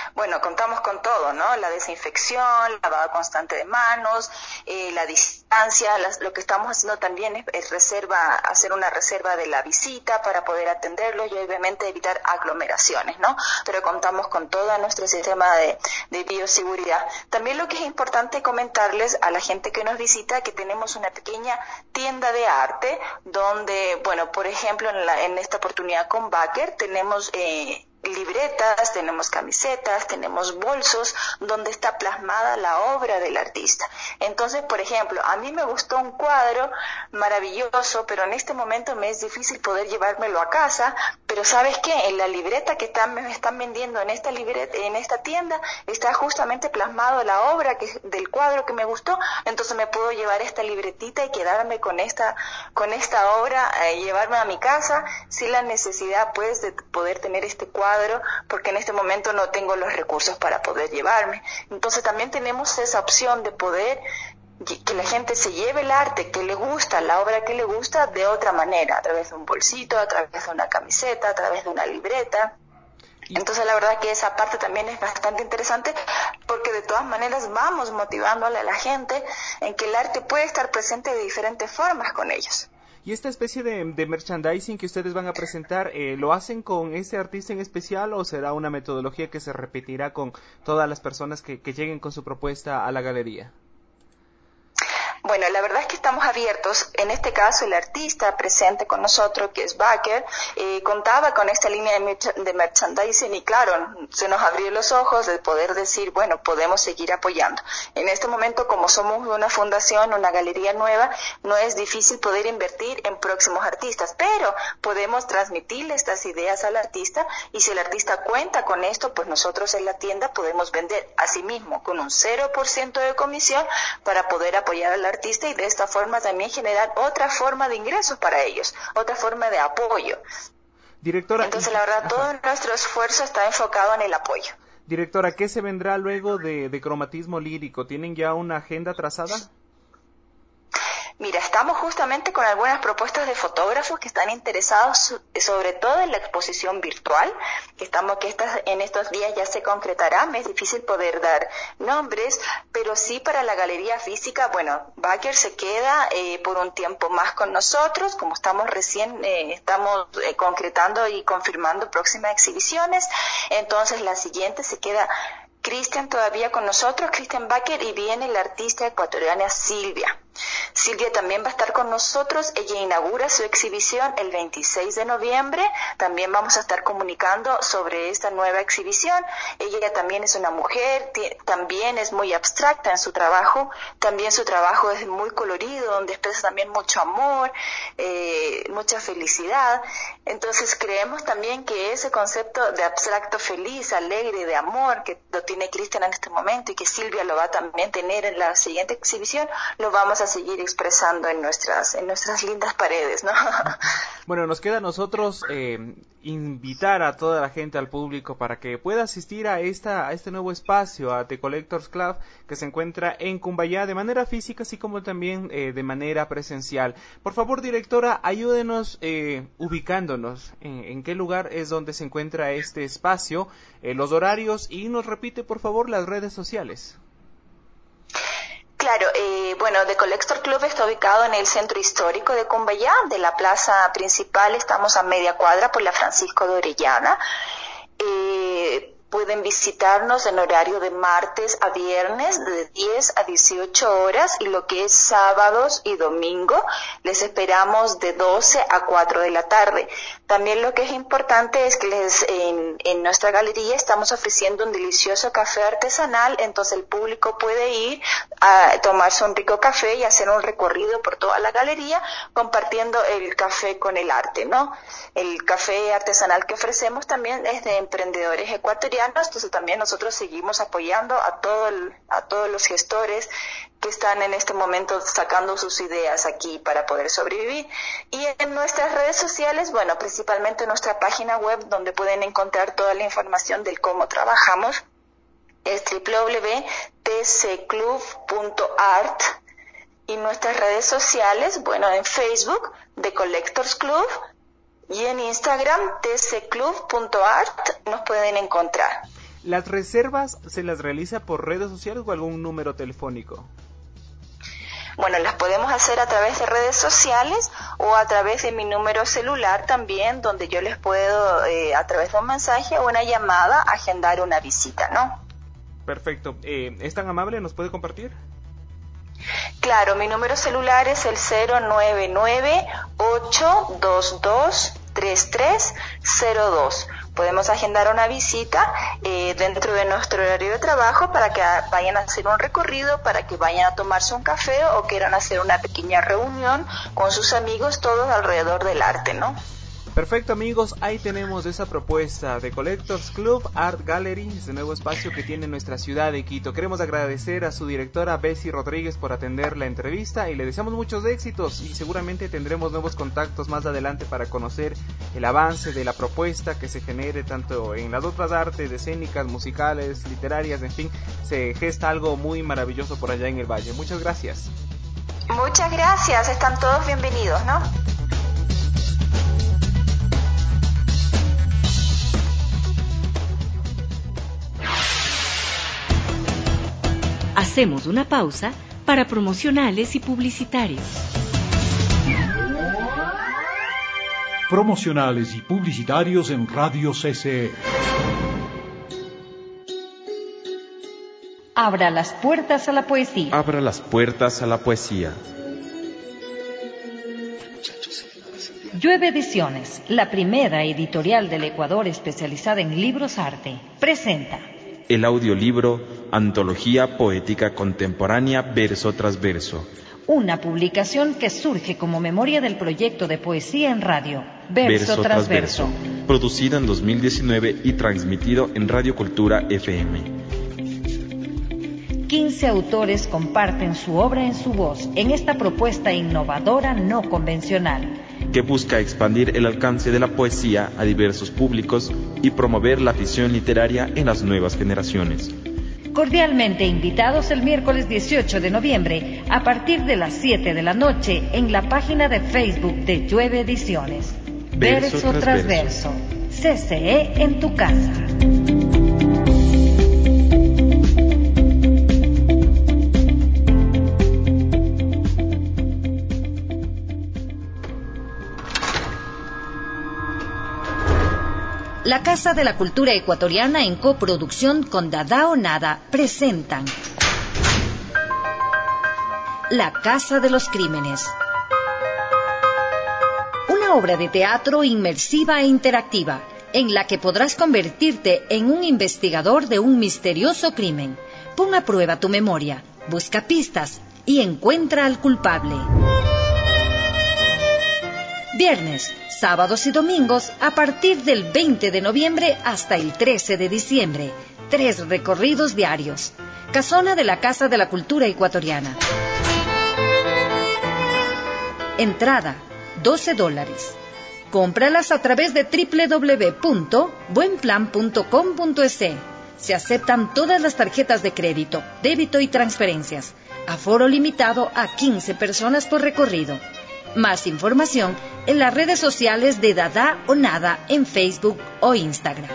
bueno, contamos con todo, ¿no? La desinfección, lavado constante de manos, eh, la distancia, las, lo que estamos haciendo también es, es reserva, hacer una reserva de la visita para poder atenderlo y obviamente evitar aglomeraciones, ¿no? Pero contamos con todo nuestro sistema de, de bioseguridad. También lo que es importante comentarles a la gente que nos visita que tenemos una pequeña tienda de arte donde, bueno, por ejemplo, en, la, en esta oportunidad con Baker tenemos eh, libretas, tenemos camisetas, tenemos bolsos donde está plasmada la obra del artista. Entonces, por ejemplo, a mí me gustó un cuadro maravilloso, pero en este momento me es difícil poder llevármelo a casa, pero ¿sabes qué? En la libreta que están, me están vendiendo en esta libreta, en esta tienda, está justamente plasmado la obra que, del cuadro que me gustó, entonces me puedo llevar esta libretita y quedarme con esta, con esta obra, eh, llevarme a mi casa sin la necesidad pues de poder tener este cuadro porque en este momento no tengo los recursos para poder llevarme. Entonces también tenemos esa opción de poder que la gente se lleve el arte que le gusta, la obra que le gusta de otra manera, a través de un bolsito, a través de una camiseta, a través de una libreta. Entonces la verdad que esa parte también es bastante interesante porque de todas maneras vamos motivándole a la gente en que el arte puede estar presente de diferentes formas con ellos. ¿Y esta especie de, de merchandising que ustedes van a presentar, eh, lo hacen con ese artista en especial o será una metodología que se repetirá con todas las personas que, que lleguen con su propuesta a la galería? Bueno, la verdad es que estamos abiertos. En este caso, el artista presente con nosotros, que es Baker, eh, contaba con esta línea de, merch de merchandising y claro, se nos abrió los ojos de poder decir, bueno, podemos seguir apoyando. En este momento, como somos una fundación, una galería nueva, no es difícil poder invertir en próximos artistas, pero podemos transmitirle estas ideas al artista y si el artista cuenta con esto, pues nosotros en la tienda podemos vender a sí mismo con un cero por ciento de comisión para poder apoyar al artista y de esta forma también generar otra forma de ingresos para ellos, otra forma de apoyo. Directora, entonces la verdad, todo nuestro esfuerzo está enfocado en el apoyo. Directora, ¿qué se vendrá luego de, de cromatismo lírico? ¿Tienen ya una agenda trazada? Mira, estamos justamente con algunas propuestas de fotógrafos que están interesados sobre todo en la exposición virtual, que estamos que estas, en estos días ya se concretará. Me es difícil poder dar nombres, pero sí para la galería física, bueno, Baker se queda eh, por un tiempo más con nosotros, como estamos recién, eh, estamos eh, concretando y confirmando próximas exhibiciones, entonces la siguiente se queda Cristian todavía con nosotros, Cristian Baker, y viene la artista ecuatoriana Silvia. Silvia también va a estar con nosotros, ella inaugura su exhibición el veintiséis de noviembre, también vamos a estar comunicando sobre esta nueva exhibición. Ella también es una mujer, también es muy abstracta en su trabajo, también su trabajo es muy colorido, donde expresa también mucho amor, eh, mucha felicidad. Entonces creemos también que ese concepto de abstracto feliz, alegre, de amor, que lo tiene Cristian en este momento y que Silvia lo va a también tener en la siguiente exhibición, lo vamos a seguir expresando en nuestras en nuestras lindas paredes, ¿no? Bueno, nos queda a nosotros eh, invitar a toda la gente, al público, para que pueda asistir a esta a este nuevo espacio, a The Collectors Club, que se encuentra en Cumbayá de manera física, así como también eh, de manera presencial. Por favor, directora, ayúdenos eh, ubicándonos en, en qué lugar es donde se encuentra este espacio, eh, los horarios y nos repite, por favor, las redes sociales. Claro, eh, bueno, The Collector Club está ubicado en el centro histórico de Cumbayá, de la plaza principal, estamos a media cuadra por la Francisco de Orellana. Eh, pueden visitarnos en horario de martes a viernes de diez a dieciocho horas y lo que es sábados y domingo les esperamos de doce a cuatro de la tarde. También lo que es importante es que les en, en nuestra galería estamos ofreciendo un delicioso café artesanal, entonces el público puede ir a tomarse un rico café y hacer un recorrido por toda la galería compartiendo el café con el arte, ¿no? El café artesanal que ofrecemos también es de emprendedores ecuatorianos, entonces también nosotros seguimos apoyando a todo el, a todos los gestores que están en este momento sacando sus ideas aquí para poder sobrevivir. Y en nuestras redes sociales, bueno, principalmente en nuestra página web donde pueden encontrar toda la información del cómo trabajamos, es doble u doble u doble u punto t c club punto art y nuestras redes sociales, bueno, en Facebook, The Collectors Club, y en Instagram, t c club punto art, nos pueden encontrar. ¿Las reservas se las realiza por redes sociales o algún número telefónico? Bueno, las podemos hacer a través de redes sociales o a través de mi número celular también, donde yo les puedo, eh, a través de un mensaje o una llamada, agendar una visita, ¿no? Perfecto. Eh, ¿Es tan amable? ¿Nos puede compartir? Claro, mi número celular es el cero nueve nueve, ocho dos dos, tres tres cero dos. Podemos agendar una visita eh, dentro de nuestro horario de trabajo para que vayan a hacer un recorrido, para que vayan a tomarse un café o quieran hacer una pequeña reunión con sus amigos, todos alrededor del arte, ¿no? Perfecto, amigos, ahí tenemos esa propuesta de Collectors Club Art Gallery, ese nuevo espacio que tiene nuestra ciudad de Quito. Queremos agradecer a su directora Bessie Rodríguez por atender la entrevista y le deseamos muchos éxitos y seguramente tendremos nuevos contactos más adelante para conocer el avance de la propuesta que se genere tanto en las otras artes escénicas, musicales, literarias, en fin, se gesta algo muy maravilloso por allá en el Valle. Muchas gracias. Muchas gracias, están todos bienvenidos, ¿no? Hacemos una pausa para promocionales y publicitarios. Promocionales y publicitarios en Radio C C E. Abra las puertas a la poesía. Abra las puertas a la poesía. Llueve Ediciones, la primera editorial del Ecuador especializada en libros arte, presenta el audiolibro Antología Poética Contemporánea Verso tras Verso. Una publicación que surge como memoria del proyecto de poesía en radio, Verso, verso tras verso. verso. Producida en dos mil diecinueve y transmitido en Radio Cultura F M. quince autores comparten su obra en su voz en esta propuesta innovadora no convencional, que busca expandir el alcance de la poesía a diversos públicos y promover la afición literaria en las nuevas generaciones. Cordialmente invitados el miércoles dieciocho de noviembre a partir de las siete de la noche en la página de Facebook de Llueve Ediciones. Verso, verso tras, tras verso. verso. C C E en tu casa. La Casa de la Cultura Ecuatoriana, en coproducción con Dada o Nada, presentan La Casa de los Crímenes. Una obra de teatro inmersiva e interactiva, en la que podrás convertirte en un investigador de un misterioso crimen. Pon a prueba tu memoria, busca pistas y encuentra al culpable. Viernes, sábados y domingos a partir del veinte de noviembre hasta el trece de diciembre. Tres recorridos diarios. Casona de la Casa de la Cultura Ecuatoriana. Entrada, doce dólares. Cómpralas a través de doble u doble u doble u punto buen plan punto com punto es. Se aceptan todas las tarjetas de crédito, débito y transferencias. Aforo limitado a quince personas por recorrido. Más información en las redes sociales de Dada o Nada en Facebook o Instagram.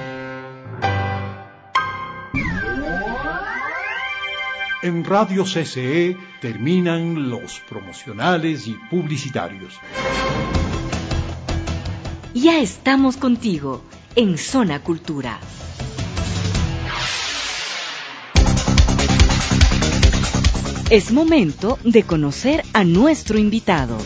En Radio C C E terminan los promocionales y publicitarios. Ya estamos contigo en Zona Cultura. Es momento de conocer a nuestro invitado.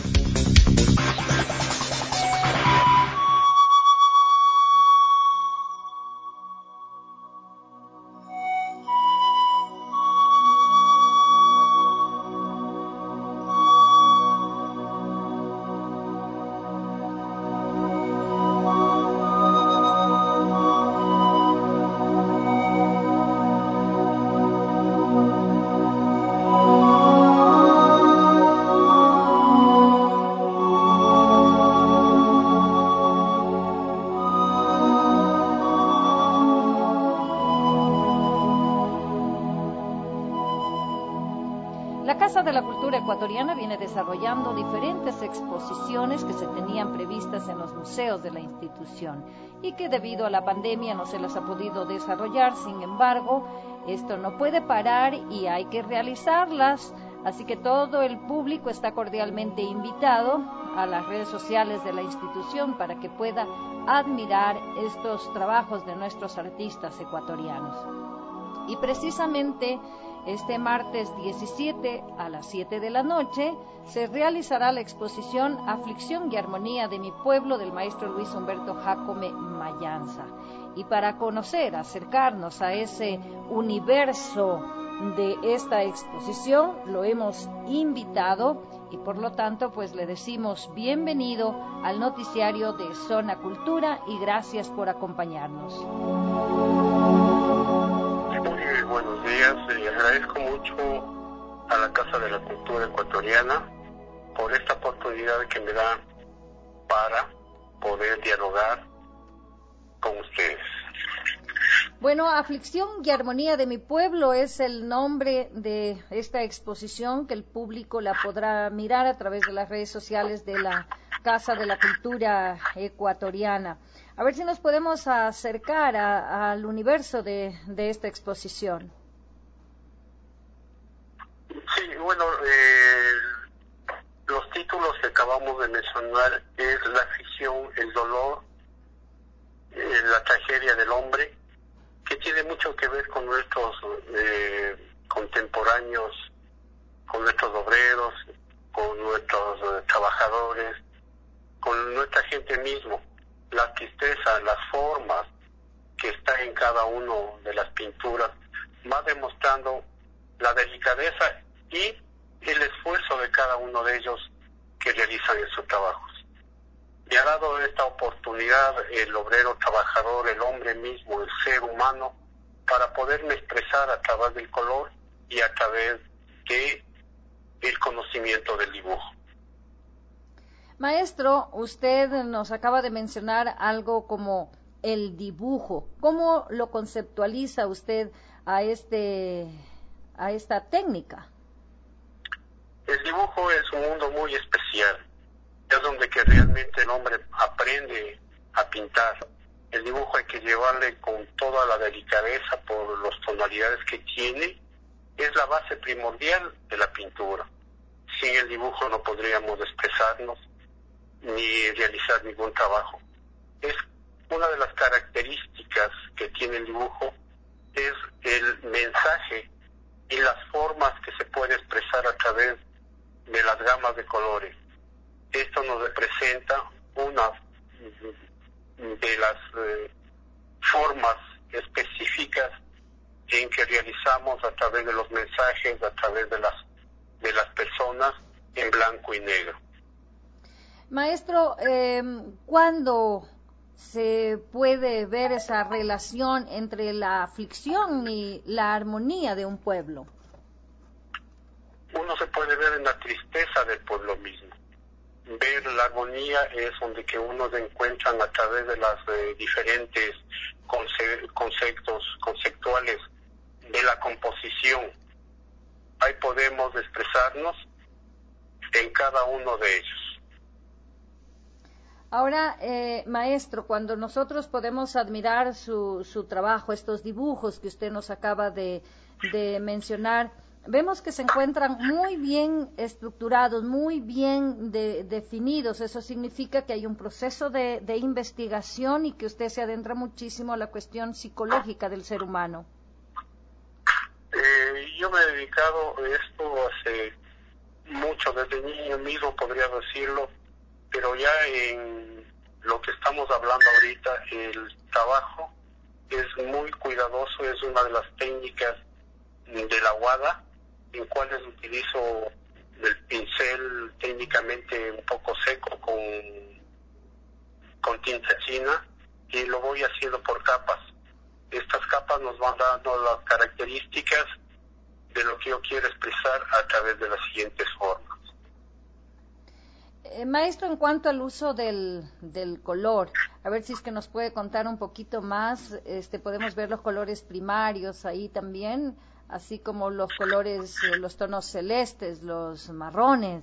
Ecuatoriana viene desarrollando diferentes exposiciones que se tenían previstas en los museos de la institución y que debido a la pandemia no se las ha podido desarrollar. Sin embargo, esto no puede parar y hay que realizarlas. Así que todo el público está cordialmente invitado a las redes sociales de la institución para que pueda admirar estos trabajos de nuestros artistas ecuatorianos. Y precisamente este martes diecisiete a las siete de la noche se realizará la exposición Aflicción y Armonía de mi pueblo del maestro Luis Humberto Jácome Mayanza. Y para conocer, acercarnos a ese universo de esta exposición, lo hemos invitado y por lo tanto pues le decimos bienvenido al noticiario de Zona Cultura y gracias por acompañarnos. Muy buenos días, y agradezco mucho a la Casa de la Cultura Ecuatoriana por esta oportunidad que me da para poder dialogar con ustedes. Bueno, Aflicción y Armonía de mi pueblo es el nombre de esta exposición que el público la podrá mirar a través de las redes sociales de la Casa de la Cultura Ecuatoriana. A ver si nos podemos acercar a, al universo de, de esta exposición. Sí, bueno, eh, los títulos que acabamos de mencionar es la aflicción, el dolor, eh, la tragedia del hombre, que tiene mucho que ver con nuestros eh, contemporáneos, con nuestros obreros, con nuestros eh, trabajadores, con nuestra gente mismo. La tristeza, las formas que está en cada uno de las pinturas va demostrando la delicadeza y el esfuerzo de cada uno de ellos que realizan en sus trabajos. Me ha dado esta oportunidad el obrero trabajador, el hombre mismo, el ser humano, para poderme expresar a través del color y a través de el conocimiento del dibujo. Maestro, usted nos acaba de mencionar algo como el dibujo. ¿Cómo lo conceptualiza usted a este a esta técnica? El dibujo es un mundo muy especial. Es donde que realmente el hombre aprende a pintar. El dibujo hay que llevarle con toda la delicadeza por las tonalidades que tiene. Es la base primordial de la pintura. Sin el dibujo no podríamos expresarnos ni realizar ningún trabajo. Es una de las características que tiene el dibujo, es el mensaje y las formas que se puede expresar a través de las gamas de colores. Esto nos representa una de las eh, formas específicas en que realizamos a través de los mensajes, a través de las de las personas en blanco y negro. Maestro, eh, ¿cuándo se puede ver esa relación entre la aflicción y la armonía de un pueblo? Uno se puede ver en la tristeza del pueblo mismo. Ver la armonía es donde que uno se encuentra a través de las eh, diferentes conce conceptos conceptuales de la composición. Ahí podemos expresarnos en cada uno de ellos. Ahora, eh, maestro, cuando nosotros podemos admirar su, su trabajo, estos dibujos que usted nos acaba de, de mencionar, vemos que se encuentran muy bien estructurados, muy bien de, definidos. Eso significa que hay un proceso de, de investigación y que usted se adentra muchísimo a la cuestión psicológica del ser humano. Eh, yo me he dedicado a esto hace mucho, desde niño mismo podría decirlo, pero ya en lo que estamos hablando ahorita, el trabajo es muy cuidadoso, es una de las técnicas de la guada, en cuales utilizo el pincel técnicamente un poco seco con, con tinta china y lo voy haciendo por capas. Estas capas nos van dando las características de lo que yo quiero expresar a través de las siguientes formas. Eh, maestro, en cuanto al uso del, del color, a ver si es que nos puede contar un poquito más. Este, podemos ver los colores primarios ahí también, así como los colores, los tonos celestes, los marrones.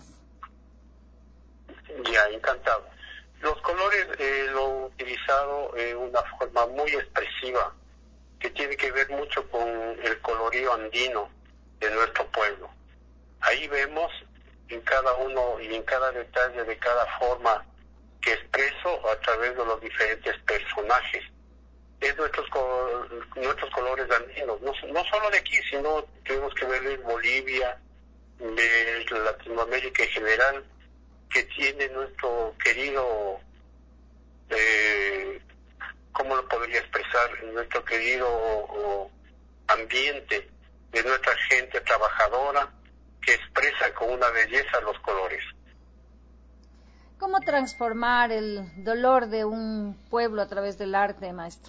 Ya, encantado. Los colores eh, lo he utilizado de una forma muy expresiva, que tiene que ver mucho con el colorío andino de nuestro pueblo. Ahí vemos en cada uno y en cada detalle de cada forma que expreso a través de los diferentes personajes. Es nuestros nuestros colores andinos, no, no solo de aquí, sino tenemos que ver en Bolivia, de Latinoamérica en general, que tiene nuestro querido, eh, ¿cómo lo podría expresar? Nuestro querido o, ambiente de nuestra gente trabajadora que expresa con una belleza los colores. ¿Cómo transformar el dolor de un pueblo a través del arte, maestro?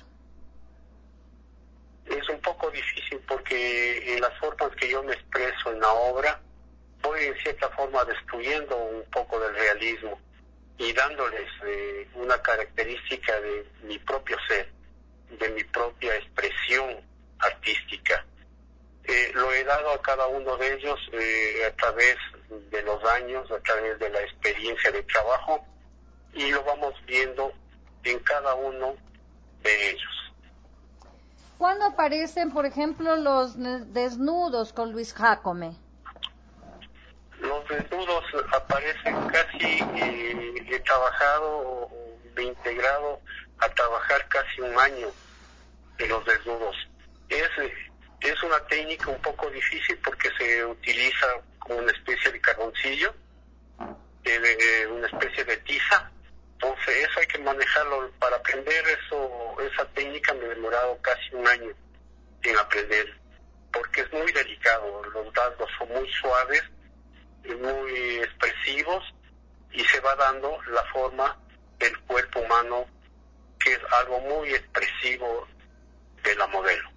Es un poco difícil porque en las formas que yo me expreso en la obra voy en cierta forma destruyendo un poco del realismo y dándoles eh, una característica de mi propio ser, de mi propia expresión artística. Eh, lo he dado a cada uno de ellos eh, a través de los años, a través de la experiencia de trabajo, y lo vamos viendo en cada uno de ellos. ¿Cuándo aparecen, por ejemplo, los desnudos con Luis Jácome? Los desnudos aparecen casi, eh, he trabajado, me he integrado a trabajar casi un año en los desnudos. Es, es una técnica un poco difícil porque se utiliza como una especie de carboncillo, eh, de, una especie de tiza. Entonces eso hay que manejarlo. Para aprender eso, esa técnica me he demorado casi un año en aprender, porque es muy delicado, los rasgos son muy suaves, muy expresivos, y se va dando la forma del cuerpo humano, que es algo muy expresivo de la modelo.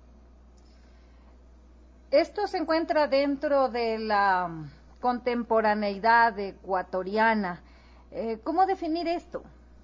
Esto se encuentra dentro de la contemporaneidad ecuatoriana. Eh, ¿Cómo definir esto?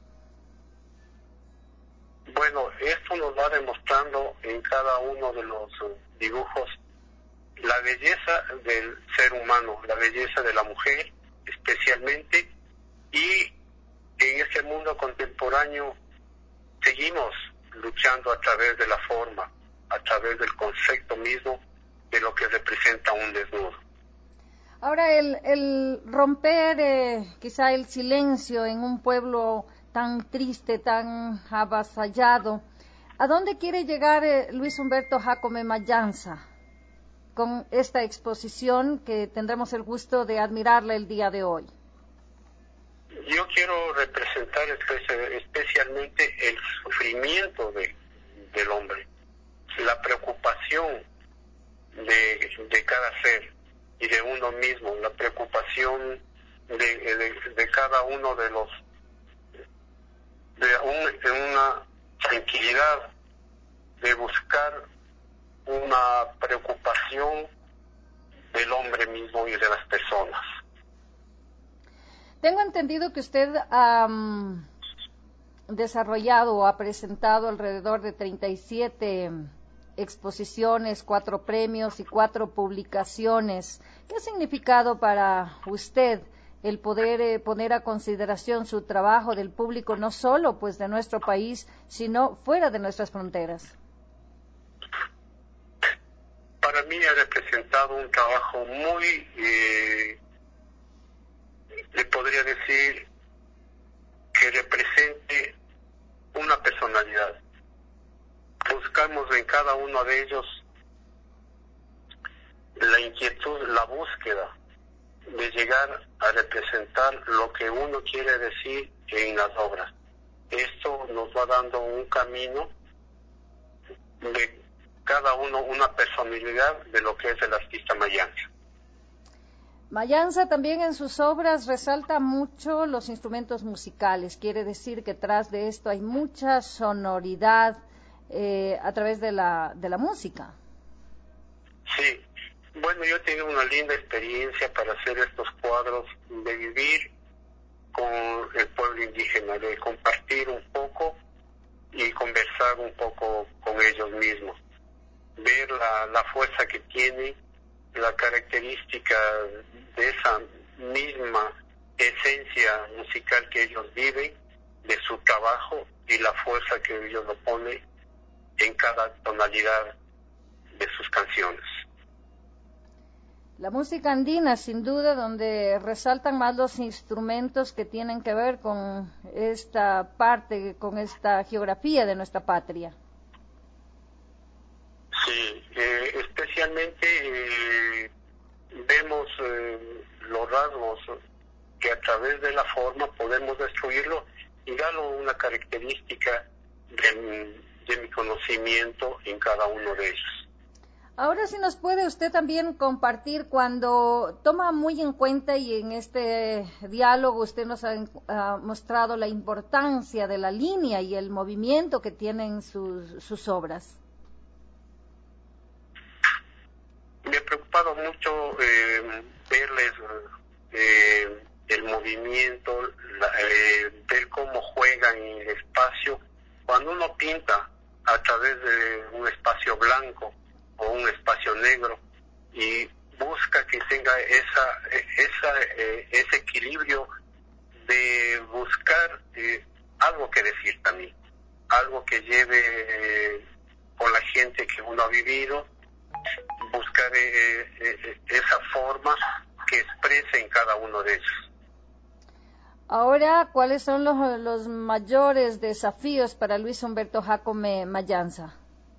Bueno, esto nos va demostrando en cada uno de los uh, dibujos la belleza del ser humano, la belleza de la mujer especialmente, y en este mundo contemporáneo seguimos luchando a través de la forma, a través del concepto mismo de lo que representa un desnudo. Ahora, el, el romper eh, quizá el silencio en un pueblo tan triste, tan avasallado, ¿a dónde quiere llegar eh, Luis Humberto Jácome Mayanza con esta exposición que tendremos el gusto de admirarla el día de hoy? Yo quiero representar especialmente el sufrimiento de, del hombre, la preocupación de, de cada ser y de uno mismo, la preocupación de, de, de cada uno de los, de, un, de una tranquilidad, de buscar una preocupación del hombre mismo y de las personas. Tengo entendido que usted ha um, desarrollado o ha presentado alrededor de treinta y siete exposiciones, cuatro premios y cuatro publicaciones. ¿Qué ha significado para usted el poder eh, poner a consideración su trabajo del público, no solo pues de nuestro país, sino fuera de nuestras fronteras? Para mí ha representado un trabajo muy, eh, le podría decir, que represente una personalidad. Buscamos en cada uno de ellos la inquietud, la búsqueda de llegar a representar lo que uno quiere decir en las obras. Esto nos va dando un camino de cada uno, una personalidad de lo que es el artista Mayanza. Mayanza también en sus obras resalta mucho los instrumentos musicales, quiere decir que tras de esto hay mucha sonoridad eh, a través de la, de la música. Sí, bueno, yo he tenido una linda experiencia para hacer estos cuadros, de vivir con el pueblo indígena, de compartir un poco y conversar un poco con ellos mismos. ver la, la fuerza que tiene, la característica de esa misma esencia musical que ellos viven, de su trabajo y la fuerza que ellos lo ponen en cada tonalidad de sus canciones. La música andina, sin duda, donde resaltan más los instrumentos que tienen que ver con esta parte, con esta geografía de nuestra patria. Sí, eh, especialmente eh, vemos eh, los rasgos que a través de la forma podemos destruirlo y darle una característica de, de mi conocimiento en cada uno de ellos. Ahora sí nos puede usted también compartir cuando toma muy en cuenta y en este diálogo usted nos ha, ha mostrado la importancia de la línea y el movimiento que tienen sus, sus obras. Me ha preocupado mucho eh, verles eh, el movimiento, la, eh, ver cómo juegan en el espacio. Cuando uno pinta a través de un espacio blanco o un espacio negro y busca que tenga esa, esa eh, ese equilibrio de buscar eh, algo que decir también, algo que lleve eh, con la gente que uno ha vivido, buscar eh, eh, esa forma que exprese en cada uno de ellos. Ahora, ¿cuáles son los, los mayores desafíos para Luis Humberto Jácome Mayanza?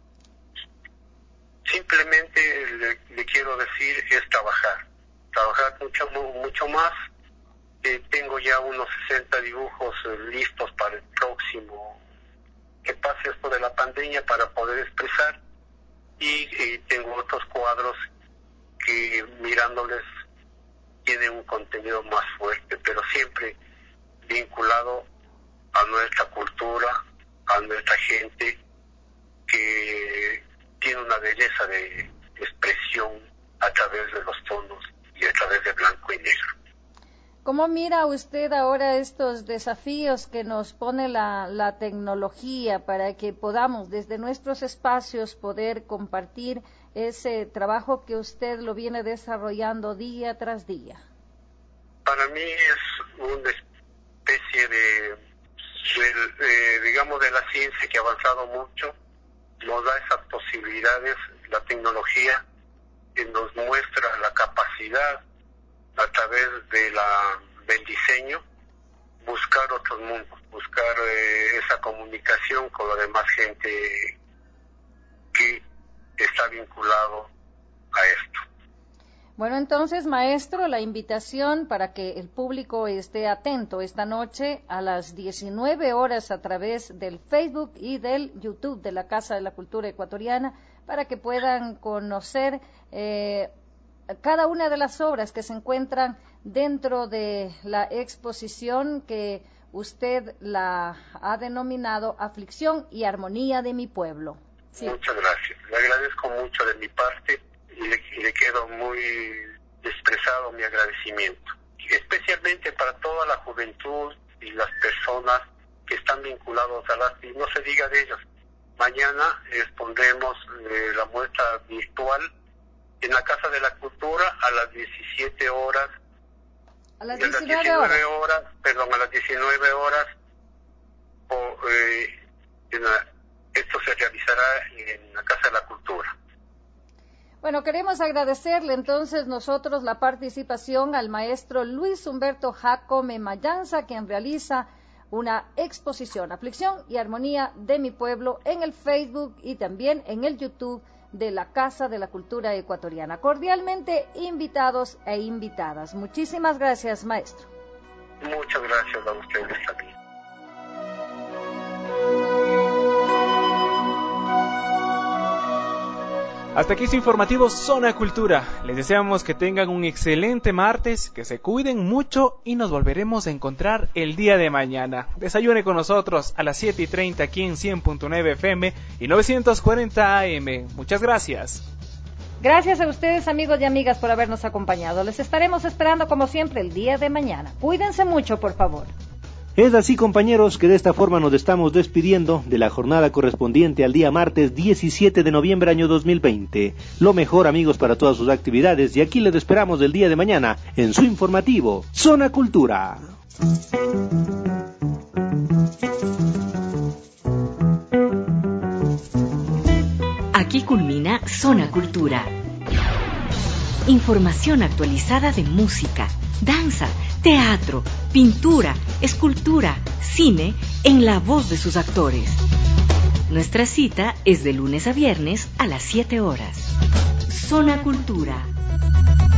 Simplemente le, le quiero decir es trabajar, trabajar mucho, mucho más. Eh, tengo ya unos sesenta dibujos eh, listos para el próximo, que pase esto de la pandemia, para poder expresar. Y eh, tengo otros cuadros que mirándoles tienen un contenido más fuerte, pero siempre vinculado a nuestra cultura, a nuestra gente, que tiene una belleza de expresión a través de los tonos y a través de blanco y negro. ¿Cómo mira usted ahora estos desafíos que nos pone la, la tecnología para que podamos desde nuestros espacios poder compartir ese trabajo que usted lo viene desarrollando día tras día? Para mí es una especie de, de, de digamos, de la ciencia que ha avanzado mucho, nos da esas posibilidades, la tecnología que nos muestra la capacidad a través de la del diseño, buscar otros mundos, buscar eh, esa comunicación con la demás gente que está vinculado a esto. Bueno, entonces, maestro, la invitación para que el público esté atento esta noche a las diecinueve horas a través del Facebook y del YouTube de la Casa de la Cultura Ecuatoriana, para que puedan conocer eh, cada una de las obras que se encuentran dentro de la exposición que usted la ha denominado Aflicción y Armonía de mi Pueblo. Sí. Muchas gracias. Le agradezco mucho de mi parte y le, y le quedo muy expresado mi agradecimiento. Especialmente para toda la juventud y las personas que están vinculados al arte, y no se diga de ellos. Mañana expondremos eh, la muestra virtual en la Casa de la Cultura a las diecisiete horas. A las diecinueve horas. horas, perdón, a las diecinueve horas. O, eh, en la, esto se realizará en la Casa de la Cultura. Bueno, queremos agradecerle entonces nosotros la participación al maestro Luis Humberto Jácome Mayanza, quien realiza una exposición, Aflicción y Armonía de mi Pueblo, en el Facebook y también en el YouTube de la Casa de la Cultura Ecuatoriana. Cordialmente invitados e invitadas. Muchísimas gracias, maestro. Muchas gracias a ustedes también. Hasta aquí su informativo Zona Cultura. Les deseamos que tengan un excelente martes, que se cuiden mucho y nos volveremos a encontrar el día de mañana. Desayune con nosotros a las siete y treinta aquí en cien punto nueve F M y novecientos cuarenta A M. Muchas gracias. Gracias a ustedes, amigos y amigas, por habernos acompañado. Les estaremos esperando como siempre el día de mañana. Cuídense mucho, por favor. Es así, compañeros, que de esta forma nos estamos despidiendo de la jornada correspondiente al día martes diecisiete de noviembre año dos mil veinte. Lo mejor, amigos, para todas sus actividades, y aquí les esperamos el día de mañana en su informativo Zona Cultura. Aquí culmina Zona Cultura. Información actualizada de música, danza, teatro, pintura, escultura, cine, en la voz de sus actores. Nuestra cita es de lunes a viernes a las siete horas. Zona Cultura.